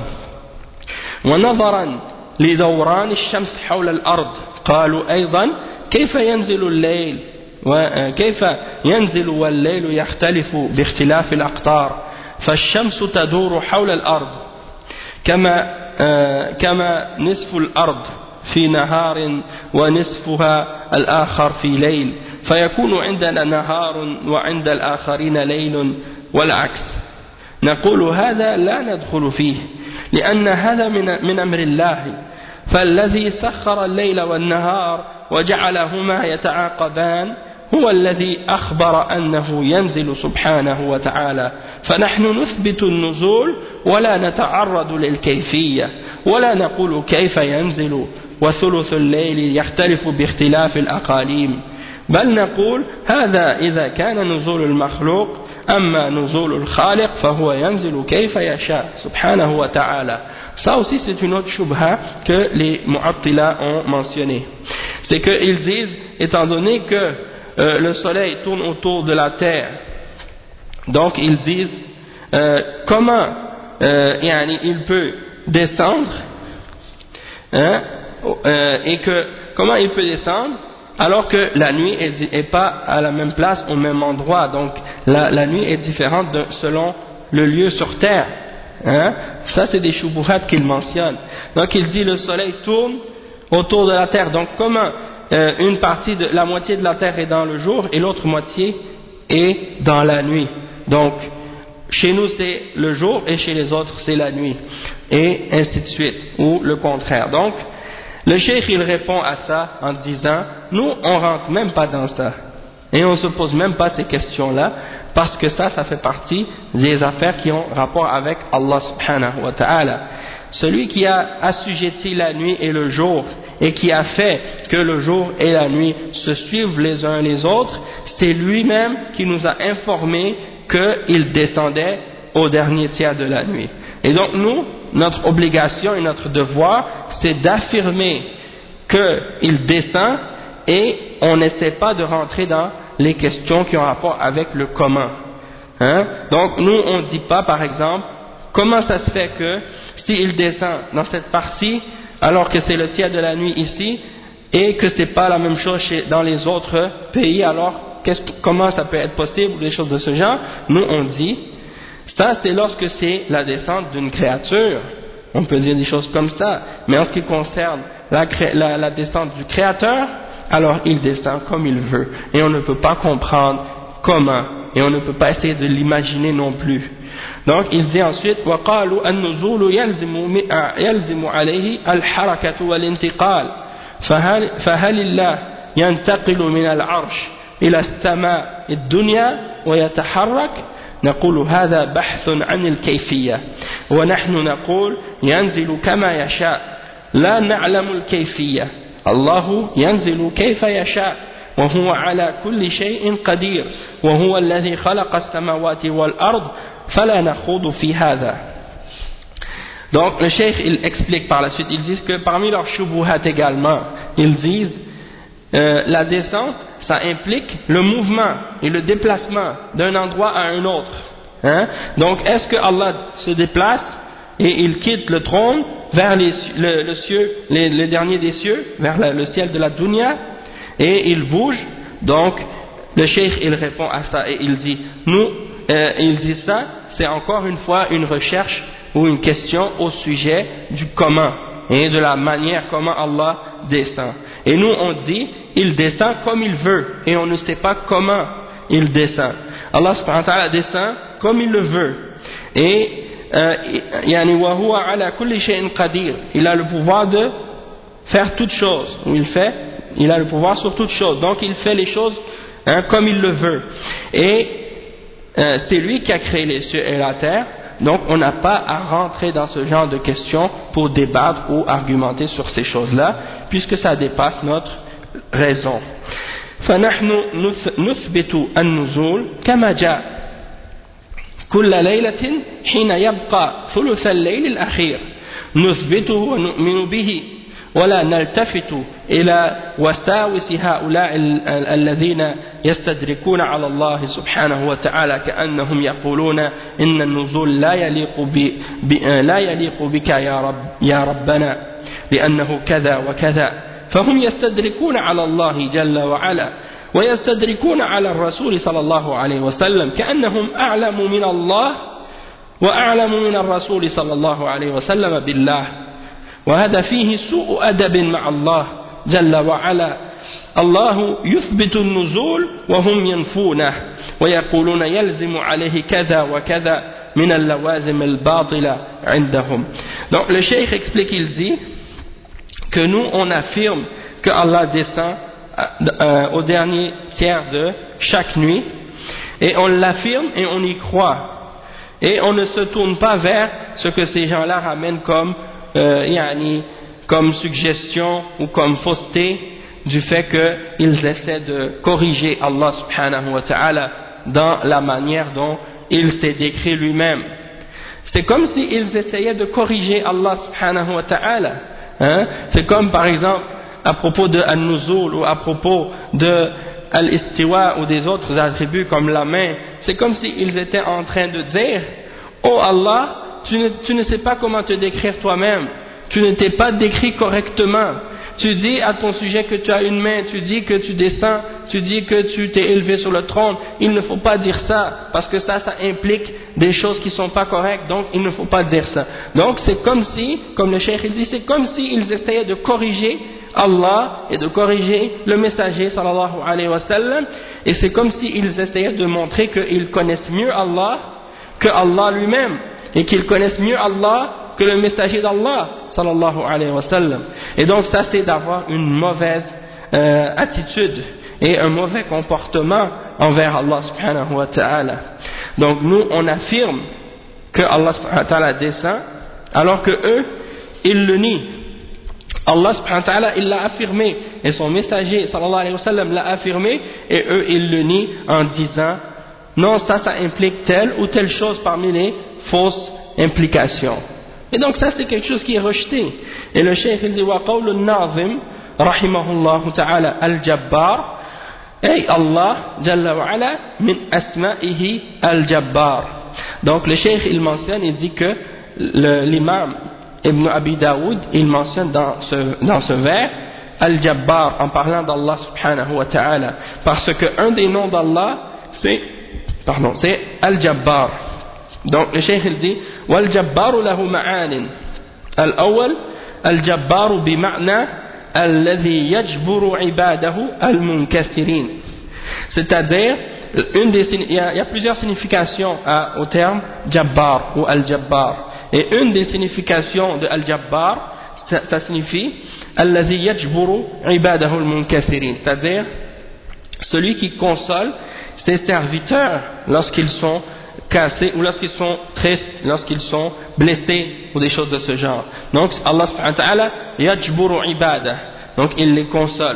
ونظرا لدوران الشمس حول الأرض قالوا أيضا كيف ينزل الليل وكيف ينزل والليل يختلف باختلاف الأقطار فالشمس تدور حول الأرض كما كما نصف الأرض في نهار ونصفها الآخر في ليل فيكون عندنا نهار وعند الآخرين ليل والعكس. نقول هذا لا ندخل فيه لأن هذا من من أمر الله فالذي سخر الليل والنهار وجعلهما يتعاقبان هو الذي أخبر أنه ينزل سبحانه وتعالى فنحن نثبت النزول ولا نتعرض للكيفية ولا نقول كيف ينزل وثلث الليل يختلف باختلاف الأقاليم بل نقول هذا إذا كان نزول المخلوق أما نزول الخالق فهو ينزل كيف يشاء سبحانه وتعالى. Ça aussi c'est une autre shubha que les mu'attila ont mentionné. C'est qu'ils disent, étant donné que euh, le soleil tourne autour de la terre, donc ils disent euh, comment euh, yani, il peut descendre hein, euh, et que comment il peut descendre alors que la nuit n'est pas à la même place, au même endroit. Donc la, la nuit est différente de, selon le lieu sur terre. Hein? Ça c'est des shubuhat qu'il mentionne. Donc il dit le soleil tourne autour de la terre. Donc comment euh, une partie de la moitié de la terre est dans le jour et l'autre moitié est dans la nuit. Donc chez nous c'est le jour et chez les autres c'est la nuit. Et ainsi de suite. Ou le contraire. Donc le cheikh il répond à ça en disant nous on rentre même pas dans ça et on se pose même pas ces questions là parce que ça ça fait partie des affaires qui ont rapport avec Allah subhanahu wa ta'ala. Celui qui a assujetti la nuit et le jour et qui a fait que le jour et la nuit se suivent les uns les autres, c'est lui-même qui nous a informé qu'il descendait au dernier tiers de la nuit. Et donc nous, notre obligation et notre devoir, c'est d'affirmer qu'il descend et on n'essaie pas de rentrer dans les questions qui ont rapport avec le comment. Hein? Donc nous, on ne dit pas par exemple, comment ça se fait que s'il descend dans cette partie, alors que c'est le tiers de la nuit ici, et que c'est pas la même chose chez, dans les autres pays, alors comment ça peut être possible, ou des choses de ce genre? Nous on dit, ça c'est lorsque c'est la descente d'une créature, on peut dire des choses comme ça, mais en ce qui concerne la, la, la descente du Créateur, alors il descend comme il veut, et on ne peut pas comprendre comment, et on ne peut pas essayer de l'imaginer non plus. Donc il dit ensuite وقالوا النزول يلزم يلزم عليه الحركة والانتقال فهل فهل الله ينتقل من العرش إلى السماء الدنيا ويتحرك؟ نقول هذا بحث عن الكيفية ونحن نقول ينزل كما يشاء لا نعلم الكيفية الله ينزل كيف يشاء وهو على كل شيء قدير وهو الذي خلق السماوات والأرض فلا نخوض في هذا. Donc le cheikh il explique par la suite, ils disent que parmi leurs shubuhat également, ils disent euh, la descente ça implique le mouvement et le déplacement d'un endroit à un autre, hein? Donc est-ce que Allah se déplace et il quitte le trône vers les, le, le cieux, les, les derniers des cieux, vers la, le ciel de la dunya, et il bouge? Donc le cheikh il répond à ça et il dit nous euh, il dit ça c'est encore une fois une recherche ou une question au sujet du comment et de la manière comment Allah descend, et nous on dit il descend comme il veut et on ne sait pas comment il descend. Allah subhanahu wa ta'ala descend comme il le veut, et yani wa huwa ala kulli shay'in qadir, il a le pouvoir de faire toutes choses, ou il fait il a le pouvoir sur toutes choses, donc il fait les choses hein, comme il le veut, et euh, c'est lui qui a créé les cieux et la terre. Donc on n'a pas à rentrer dans ce genre de questions pour débattre ou argumenter sur ces choses-là, puisque ça dépasse notre raison. فنحن نثبت النزول كما جاء كل ليلة حين يبقى ثلث الليل الأخير نثبته ونؤمن به ولا نلتفت إلى وساوس هؤلاء الذين يستدركون على الله سبحانه وتعالى كأنهم يقولون إن النزول لا يليق ب لا يليق بك يا رب يا ربنا لأنه كذا وكذا، فهم يستدركون على الله جل وعلا ويستدركون على الرسول صلى الله عليه وسلم كأنهم أعلم من الله وأعلم من الرسول صلى الله عليه وسلم بالله، وهذا فيه سوء أدب مع الله جل وعلا. الله يثبت النزول وهم ينفونه ويقولون يلزم عليه كذا وكذا من اللوازم الباطلة عندهم. Donc le cheikh explique, il dit que nous on affirme que Allah descend euh, au dernier tiers de chaque nuit, et on l'affirme et on y croit, et on ne se tourne pas vers ce que ces gens-là ramènent comme Euh, yani, comme suggestion ou comme fausseté du fait qu'ils essaient de corriger Allah subhanahu wa ta'ala dans la manière dont il s'est décrit lui-même. C'est comme s'ils essayaient de corriger Allah subhanahu wa ta'ala, hein? C'est comme par exemple à propos de An-Nuzul ou à propos de Al-Istiwa ou des autres attributs comme la main, c'est comme s'ils étaient en train de dire oh Allah, Tu ne, tu ne sais pas comment te décrire toi-même, tu ne t'es pas décrit correctement, tu dis à ton sujet que tu as une main, tu dis que tu descends, tu dis que tu t'es élevé sur le trône, il ne faut pas dire ça, parce que ça, ça implique des choses qui ne sont pas correctes, donc il ne faut pas dire ça. Donc c'est comme si, comme le cheikh il dit, c'est comme s'ils essayaient de corriger Allah et de corriger le messager sallallahu alayhi wa sallam, et c'est comme s'ils essayaient de montrer qu'ils connaissent mieux Allah que Allah lui-même, et qu'ils connaissent mieux Allah que le messager d'Allah sallallahu alayhi wa sallam. Et donc ça c'est d'avoir une mauvaise euh, attitude et un mauvais comportement envers Allah subhanahu wa ta'ala. Donc nous on affirme que Allah subhanahu wa ta'ala descend, alors que eux ils le nient. Allah subhanahu wa ta'ala il l'a affirmé et son messager sallallahu alayhi wa sallam l'a affirmé, et eux ils le nient en disant non, ça ça implique telle ou telle chose parmi les fausses implications. Et donc ça c'est quelque chose qui est rejeté. Et le cheikh il dit wa qawlu an-nazim rahimahullah ta'ala al-jabbar, ay Allah jalla wa ala min asma'ihi al-jabbar. Donc le cheikh il mentionne, il dit que le, l'imam Ibn Abi Daoud il mentionne dans ce, dans ce vers Al-Jabbar en parlant d'Allah subhanahu wa ta'ala, parce que un des noms d'Allah c'est, pardon, c'est Al-Jabbar. Donc le cheikh il dit Wal-Jabbaru lahu ma'anin. Al-awwal Al-Jabbaru bima'na alladhi yajburu ibadahu al-munkasirin. C'est-à-dire, une des, il, y a, il y a plusieurs significations à, au terme Jabbar ou Al-Jabbar. Et une des significations de Al-Jabbar, ça, ça signifie Alladhi yajburu ibadahu al-munkasirin, c'est-à-dire celui qui console ses serviteurs lorsqu'ils sont cassés ou lorsqu'ils sont tristes, lorsqu'ils sont blessés ou des choses de ce genre. Donc Allah subhanahu wa ta'ala yajburu ibadah, donc il les console.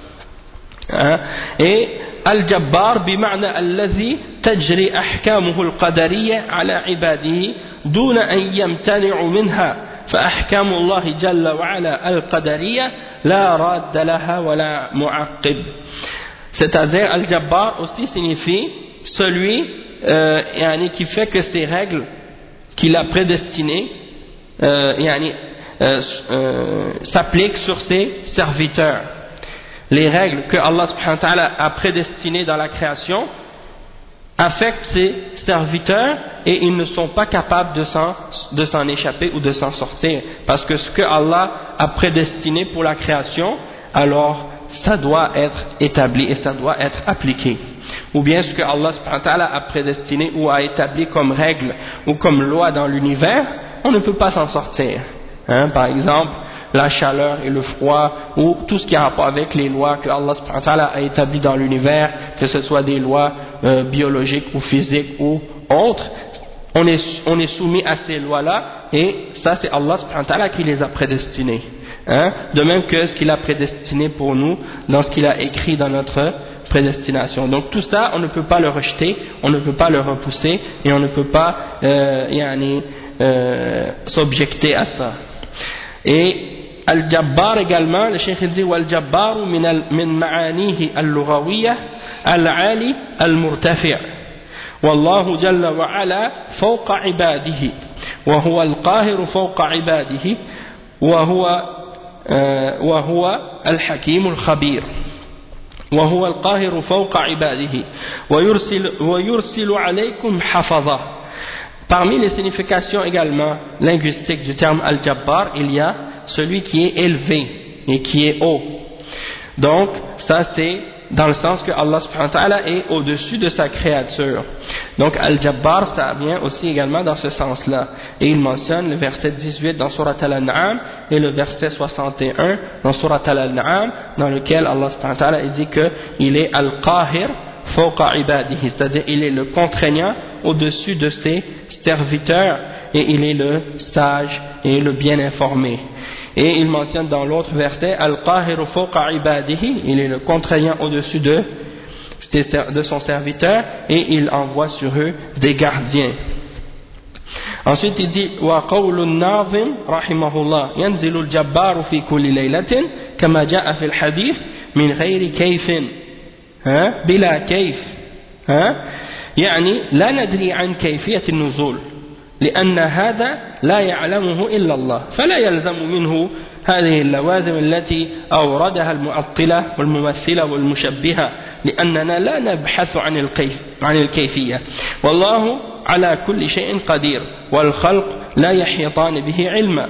Hein? Et Al-Jabbar bima'na alladhi tajri ahkamuhu al-qadariyya ala ibadihi duna an yamtani'u minha fa ahkamu Allah jalla wa ala al-qadariyya la radda laha wa la mu'aqqib. C'est-à-dire Al-Jabbar aussi signifie celui euh, yani, qui fait que ces règles qu'il a prédestinées euh, yani, euh, euh, s'appliquent sur ses serviteurs. Les règles que Allah subhanahu wa ta'ala a prédestinées dans la création affectent ses serviteurs et ils ne sont pas capables de s'en, de s'en échapper ou de s'en sortir, parce que ce que Allah a prédestiné pour la création, alors ça doit être établi et ça doit être appliqué. Ou bien ce que Allah subhanahu wa ta'ala a prédestiné ou a établi comme règle ou comme loi dans l'univers, on ne peut pas s'en sortir. Hein, par exemple, la chaleur et le froid, ou tout ce qui a rapport avec les lois que Allah subhanahu wa ta'ala a établies dans l'univers, que ce soit des lois euh, biologiques ou physiques ou autres, on est, on est soumis à ces lois-là, et ça c'est Allah subhanahu wa ta'ala qui les a prédestinées. Hein? De même que ce qu'il a prédestiné pour nous dans ce qu'il a écrit dans notre prédestination. Donc tout ça, on ne peut pas le rejeter, on ne peut pas le repousser, et on ne peut pas euh, yani, euh, s'objecter à ça. Et Al-Jabbar également, le cheikh dit Wal-Jabbaru min ma'anihi al-lughawiyya al-ali al-murtafi' Wallahu jalla wa ala fawqa ibadihi wa huwa al-qahiru fawqa ibadihi wa huwa wa huwa al-hakim al-khabir wa huwa al-qahiru fawqa ibadihi wa yursil wa yursilu alaykum hafaza. Parmi les significations également linguistiques du terme Al-Jabbar, il y a celui qui est élevé et qui est haut. Donc, ça c'est dans le sens que Allah subhanahu wa ta'ala est au-dessus de sa créature. Donc, Al-Jabbar, ça vient aussi également dans ce sens-là. Et il mentionne le verset dix-huit dans Surat Al-An'am et le verset soixante et un dans Surat Al-An'am, dans lequel Allah subhanahu wa ta'ala dit qu'il est Al-Qahir fawqa ibadihi, c'est-à-dire il est le contraignant au-dessus de ses serviteur et il est le sage et le bien informé. Et il mentionne dans l'autre verset Al-Qahiru fawqa ibadihi, il est le contraignant au-dessus de, de son serviteur et il envoie sur eux des gardiens. Ensuite il dit wa qawlu an-nazim rahimahullah yanzilu al-jabbaru fi kulli laylatin kama jaa fi al-hadith min ghayri kayfin bila kayf يعني لا ندري عن كيفية النزول لأن هذا لا يعلمه إلا الله فلا يلزم منه هذه اللوازم التي أوردها المعطلة والممثلة والمشبهة لأننا لا نبحث عن الكيف عن الكيفية والله على كل شيء قدير والخلق لا يحيطان به علما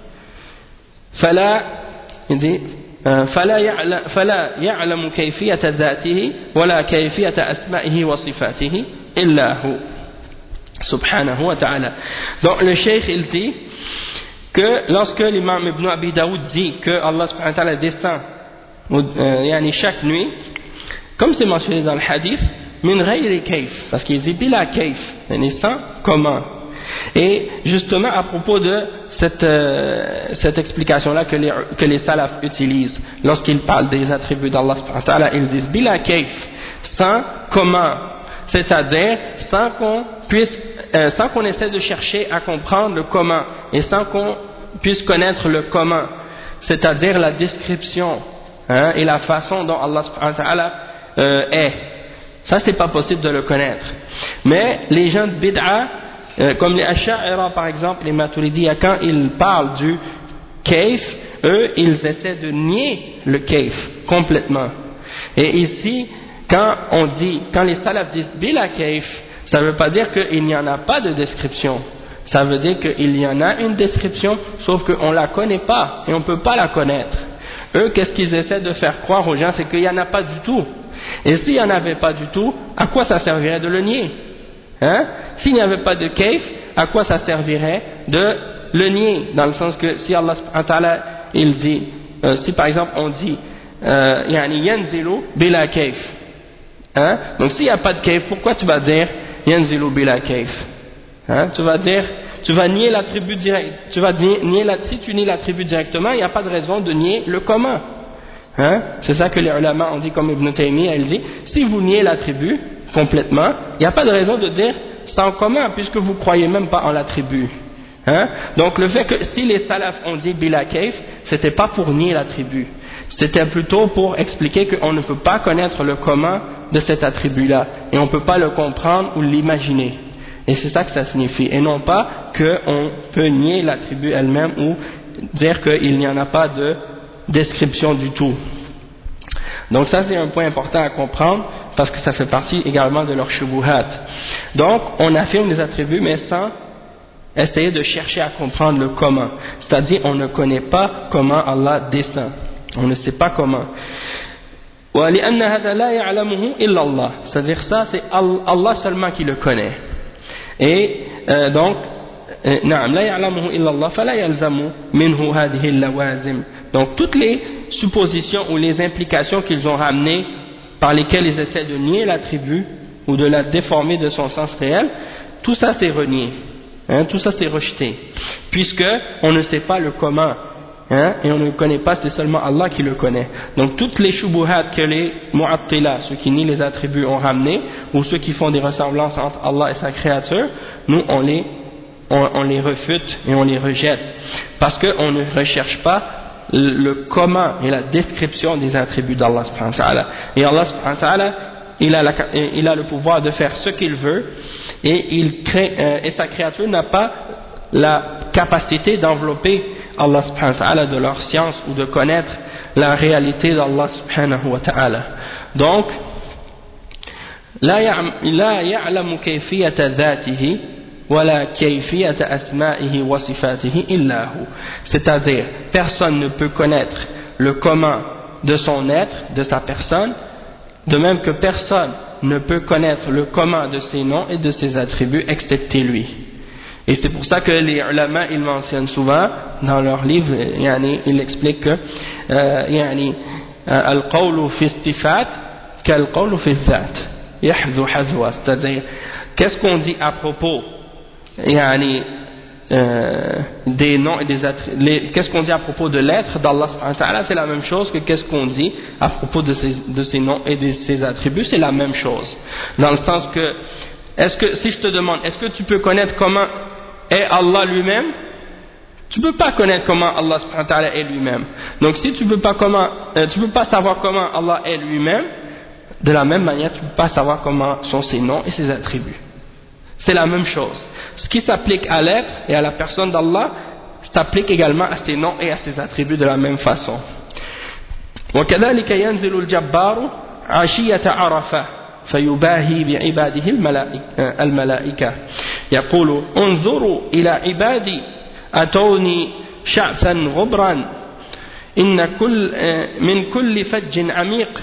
فلا فلا يعلم, فلا يعلم كيفية ذاته ولا كيفية أسمائه وصفاته إلا هو سبحانه وتعالى. Donc le cheikh il dit que lorsque l'imam Ibn Abi Daoud dit que Allah subhanahu wa ta'ala descend euh, yani chaque nuit, comme c'est mentionné dans le hadith, min ghayri kayf, parce qu'il dit bila kayf, yani sans comment. Et justement à propos de cette, euh, cette explication-là que les, que les salafs utilisent lorsqu'ils parlent des attributs d'Allah subhanahu wa ta'ala, ils disent bila kayf, sans comment, c'est-à-dire sans qu'on puisse, euh, sans qu'on essaie de chercher à comprendre le comment et sans qu'on puisse connaître le comment, c'est-à-dire la description hein, et la façon dont Allah subhanahu wa ta'ala euh, est. Ça c'est pas possible de le connaître. Mais les gens de bid'a, Euh, comme les Asha'ira par exemple, les Maturidiyya, quand ils parlent du Kayf, eux, ils essaient de nier le kayf complètement. Et ici, quand on dit, quand les salafs disent bila kayf, ça ne veut pas dire qu'il n'y en a pas de description. Ça veut dire qu'il y en a une description, sauf qu'on ne la connaît pas et on ne peut pas la connaître. Eux, qu'est-ce qu'ils essaient de faire croire aux gens, c'est qu'il n'y en a pas du tout. Et s'il n'y en avait pas du tout, à quoi ça servirait de le nier? Hein? S'il n'y avait pas de kayf, à quoi ça servirait de le nier? Dans le sens que si Allah subhanahu wa ta'ala, il dit, euh, si par exemple on dit, euh, yani yanzilu bila kayf, hein? Donc s'il n'y a pas de kayf, pourquoi tu vas dire yanzilu bila kayf? Hein? Tu vas dire, tu vas nier l'attribut direct, tu vas nier, nier la, si tu nies l'attribut directement, il n'y a pas de raison de nier le comment. Hein? C'est ça que les ulama ont dit, comme Ibn Taymiyyah, elle dit, si vous niez l'attribut complètement, il n'y a pas de raison de dire c'est en commun, puisque vous ne croyez même pas en l'attribut. Hein? Donc le fait que si les salafs ont dit bila kayf, c'était pas pour nier l'attribut, c'était plutôt pour expliquer qu'on ne peut pas connaître le commun de cet attribut-là, et on ne peut pas le comprendre ou l'imaginer. Et c'est ça que ça signifie, et non pas qu'on peut nier l'attribut elle-même ou dire qu'il n'y en a pas de description du tout. Donc ça c'est un point important à comprendre, parce que ça fait partie également de leur shubuhat. Donc on affirme les attributs mais sans essayer de chercher à comprendre le comment, c'est-à-dire on ne connaît pas comment Allah descend, on ne sait pas comment. C'est-à-dire ça c'est Allah seulement qui le connaît. Et euh, donc نعم لا يعلمه إلا الله فلا يلزم منه هذه اللوازم. Donc toutes les suppositions ou les implications qu'ils ont ramenées par lesquelles ils essaient de nier l'attribut ou de la déformer de son sens réel, tout ça c'est renié, hein, tout ça c'est rejeté, puisque on ne sait pas le comment, hein, et on ne le connaît pas, c'est seulement Allah qui le connaît. Donc toutes les shubuhat que les mu'attila, ceux qui nient les attributs, ont ramenés, ou ceux qui font des ressemblances entre Allah et sa créature, nous on les On, on les refute et on les rejette, parce qu'on ne recherche pas le, le comment et la description des attributs d'Allah subhanahu wa ta'ala. Et Allah subhanahu wa ta'ala, il a, la, il a le pouvoir de faire ce qu'il veut, et, il crée, euh, et sa créature n'a pas la capacité d'envelopper Allah subhanahu wa ta'ala de leur science ou de connaître la réalité d'Allah subhanahu wa ta'ala. Donc la ya'lamu kayfiyata dhatihi ولا كيفية أسمائه وصفاته إلا هو. C'est-à-dire, personne ne peut connaître le comment de son être, de sa personne, de même que personne ne peut connaître le comment de ses noms et de ses attributs excepté lui. Et c'est pour ça que les ulama ils mentionnent souvent dans leurs livres, yani, ils expliquent que euh, yani, al-qawlu fi istifat kal-qawlu fi dhat yahdhu hadwa, c'est-à-dire qu'est-ce qu'on dit à propos Yani, euh, des noms et des attributs, qu'est-ce qu'on dit à propos de l'être d'Allah subhanahu wa ta'ala, c'est la même chose que qu'est-ce qu'on dit à propos de ses, de ses noms et de ses attributs, c'est la même chose, dans le sens que, est-ce que, si je te demande, est-ce que tu peux connaître comment est Allah lui-même? Tu peux pas connaître comment Allah subhanahu wa ta'ala est lui-même. Donc si tu peux pas comment, euh, tu peux pas savoir comment Allah est lui-même, de la même manière tu peux pas savoir comment sont ses noms et ses attributs. C'est la même chose. Ce qui s'applique à l'être et à la personne d'Allah s'applique également à ses noms et à ses attributs de la même façon. وكذلك ينزل الجبار عشية عرفة فيباهي بعباده الملائكة يقول انظروا إلى عبادي أتوني شعثا غبرا إن كل من كل فج عميق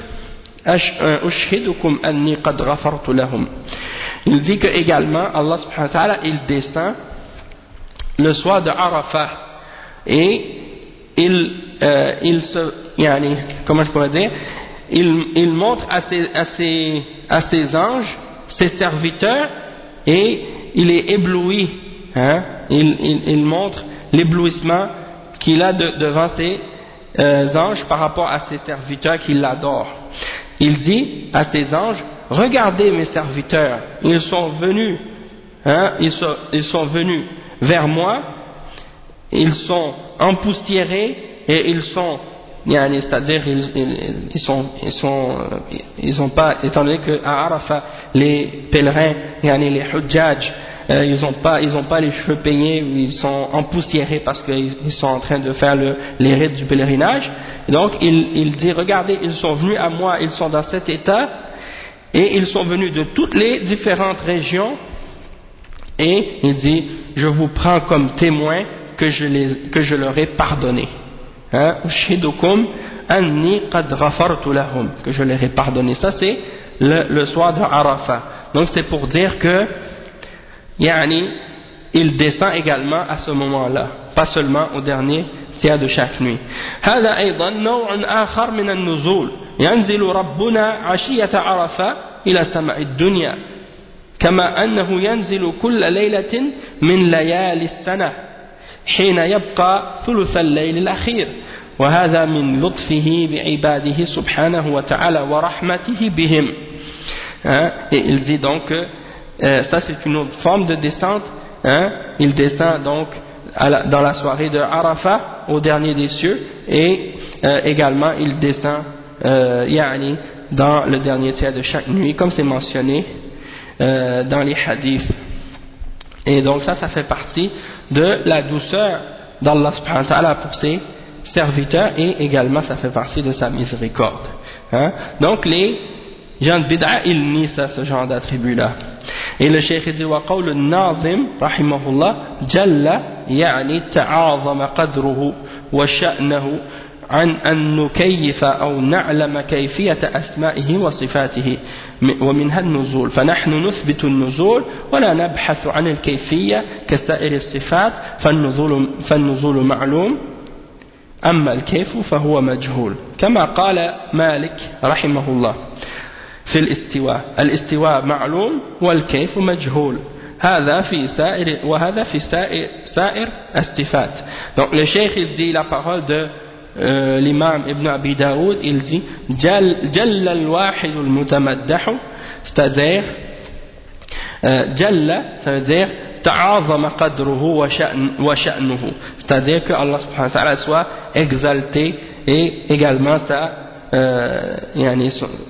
أشهدكم أني قد غفرت لهم. Il dit que également Allah subhanahu wa ta'ala il descend le soir de Arafah et il, euh, il se yani, comment je pourrais dire il, il montre à ses, à, ses, à ses anges, ses serviteurs, et il est ébloui, hein? il, il, il montre l'éblouissement qu'il a de, devant ses euh, anges par rapport à ses serviteurs qui l'adorent. Il dit à ses anges, regardez mes serviteurs, ils sont venus, hein, ils, sont, ils sont venus vers moi, ils sont empoussiérés et ils sont, yani, c'est-à-dire ils, ils, ils sont, ils sont, ils ont pas, étant donné qu'à Arafat les pèlerins, yani, les hujjaj, euh, ils n'ont pas, ils ont pas les cheveux peignés, ils sont empoussiérés parce qu'ils ils sont en train de faire le, les rites du pèlerinage. Et donc il, il dit, regardez, ils sont venus à moi, ils sont dans cet état, et ils sont venus de toutes les différentes régions, et il dit, je vous prends comme témoin que je, les, que je leur ai pardonné. Hein? Anni qad ghafartu lahum, que je leur ai pardonné. Ça c'est le, le soir de Arafat. Donc c'est pour dire que yani, il descend également à ce moment-là, pas seulement au dernier tiers de chaque nuit. هذا أيضا نوع آخر من النزول ينزل ربنا عشية عرفة إلى سماء الدنيا كما أنه ينزل كل ليلة من ليالي السنة حين يبقى ثلث الليل الأخير وهذا من لطفه بعباده سبحانه وتعالى ورحمته بهم. Hein, et il dit donc que euh, ça c'est une autre forme de descente. Hein, il descend donc à la, dans la soirée de Arafat au dernier des cieux, et euh, également il descend euh, yani, dans le dernier tiers de chaque nuit, comme c'est mentionné euh, dans les hadiths. Et donc ça, ça fait partie de la douceur d'Allah subhanahu wa ta'ala pour ses serviteurs, et également ça fait partie de sa miséricorde. Hein? Donc les gens de bid'a, ils nient ça, ce genre d'attribut-là. Et le cheikh dit wa qawl an-nazim rahimahullah jalla yani ta'azama qadruhu wa sha'nahu عن أن نكيف أو نعلم كيفية أسمائه وصفاته ومنها النزول فنحن نثبت النزول ولا نبحث عن الكيفية كسائر الصفات فالنزول, فالنزول معلوم أما الكيف فهو مجهول كما قال مالك رحمه الله في الاستواء الاستواء معلوم والكيف مجهول هذا في سائر وهذا في سائر, سائر الصفات. Donc le cheikh il dit la parole de Euh, l'imam Ibn Abi Daoud, il dit Jalla al-wahid al-mutamaddahu, c'est-à-dire euh, Jalla, ça veut dire ta'azama qadruhu wa sha'nuhu, c'est-à-dire que Allah subhanahu wa ta'ala soit exalté, et également sa, euh, yani,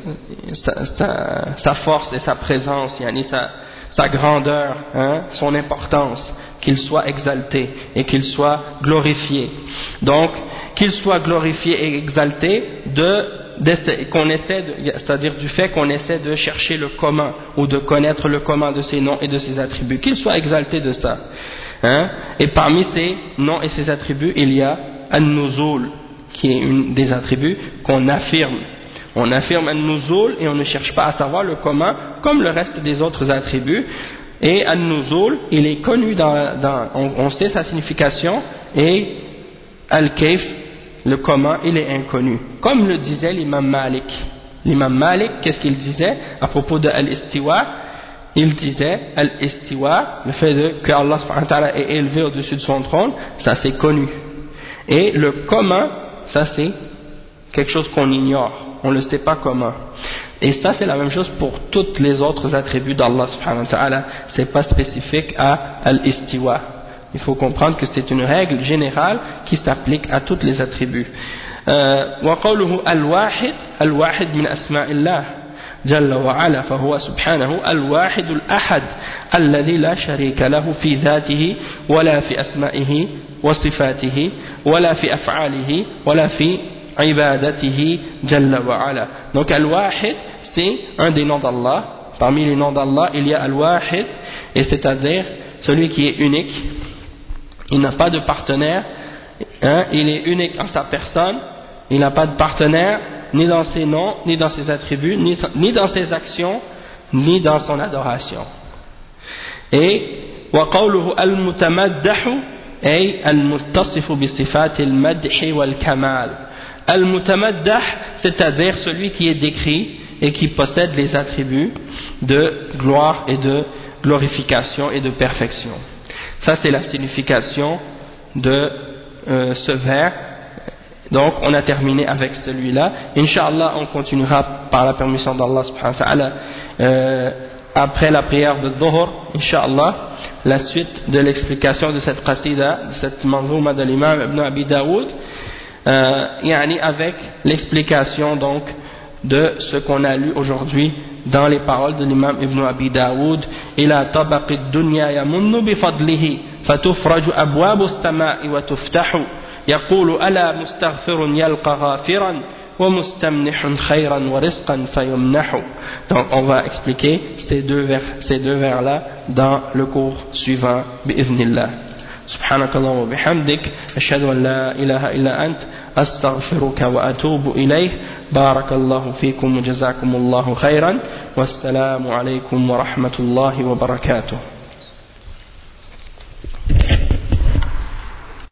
sa, sa, sa force et sa présence, yani, sa, sa grandeur, hein, son importance, qu'il soit exalté et qu'il soit glorifié. Donc qu'il soit glorifié et exalté de, de qu'on essaie de, c'est-à-dire du fait qu'on essaie de chercher le commun ou de connaître le commun de ses noms et de ses attributs, qu'il soit exalté de ça. Hein? Et parmi ces noms et ces attributs, il y a An-Nuzul, qui est une des attributs qu'on affirme. On affirme An-Nuzul et on ne cherche pas à savoir le commun comme le reste des autres attributs. Et An-Nuzul, il est connu dans, dans on, on sait sa signification, et Al-Kayf, le commun, il est inconnu. Comme le disait l'imam Malik. L'imam Malik, qu'est-ce qu'il disait à propos de Al-Istiwa? Il disait Al-Istiwa, le fait de, que Allah subhanahu wa ta'ala est élevé au-dessus de son trône, ça c'est connu. Et le commun, ça c'est quelque chose qu'on ignore, on ne le sait pas comment. Et ça c'est la même chose pour tous les autres attributs d'Allah subhanahu wa ta'ala, c'est pas spécifique à Al-Istiwa. Il faut comprendre que c'est une règle générale qui s'applique à tous les attributs. وقوله الواحد الواحد من أسماء الله جل وعلا فهو سبحانه الواحد الأحد الذي لا شريك له في ذاته ولا في أسمائه وصفاته ولا في أفعاله ولا في عبادته جل وعلا. Donc al-wahid c'est un des noms d'Allah. Parmi les noms d'Allah il y a al-wahid, et c'est-à-dire celui qui est unique. Il n'a pas de partenaire, hein, il est unique en sa personne, il n'a pas de partenaire ni dans ses noms, ni dans ses attributs, ni, ni dans ses actions, ni dans son adoration. Et وقوله المتمدح أي المتصف بصفات المدح والكمال. المتمدح, c'est-à-dire celui qui est décrit et qui possède les attributs de gloire et de glorification et de perfection. Ça c'est la signification de euh, ce vers. Donc on a terminé avec celui-là. Inch'Allah on continuera par la permission d'Allah subhanahu wa ta'ala euh, après la prière de Dhuhr, Inch'Allah, la suite de l'explication de cette qasida, de cette manzouma de l'imam Ibn Abi Daoud, euh, yani avec l'explication donc de ce qu'on a lu aujourd'hui dans les paroles de l'imam Ibn Abi Daoud, ila tabaqi dunya yamunnu bifadlihi fatufraju abwabu as-sama'i wa tuftahu yaqulu ala mustaghfirun yalqa ghafiran wa mustamnihun khayran wa rizqan fayumnahu. Donc on va expliquer ces deux vers, ces deux vers là dans le cours suivant bi'idhnillah. سبحانك اللهم وبحمدك أشهد أن لا إله إلا أنت أستغفرك وأتوب إليه. بارك الله فيكم وجزاكم الله خيرا والسلام عليكم ورحمة الله وبركاته.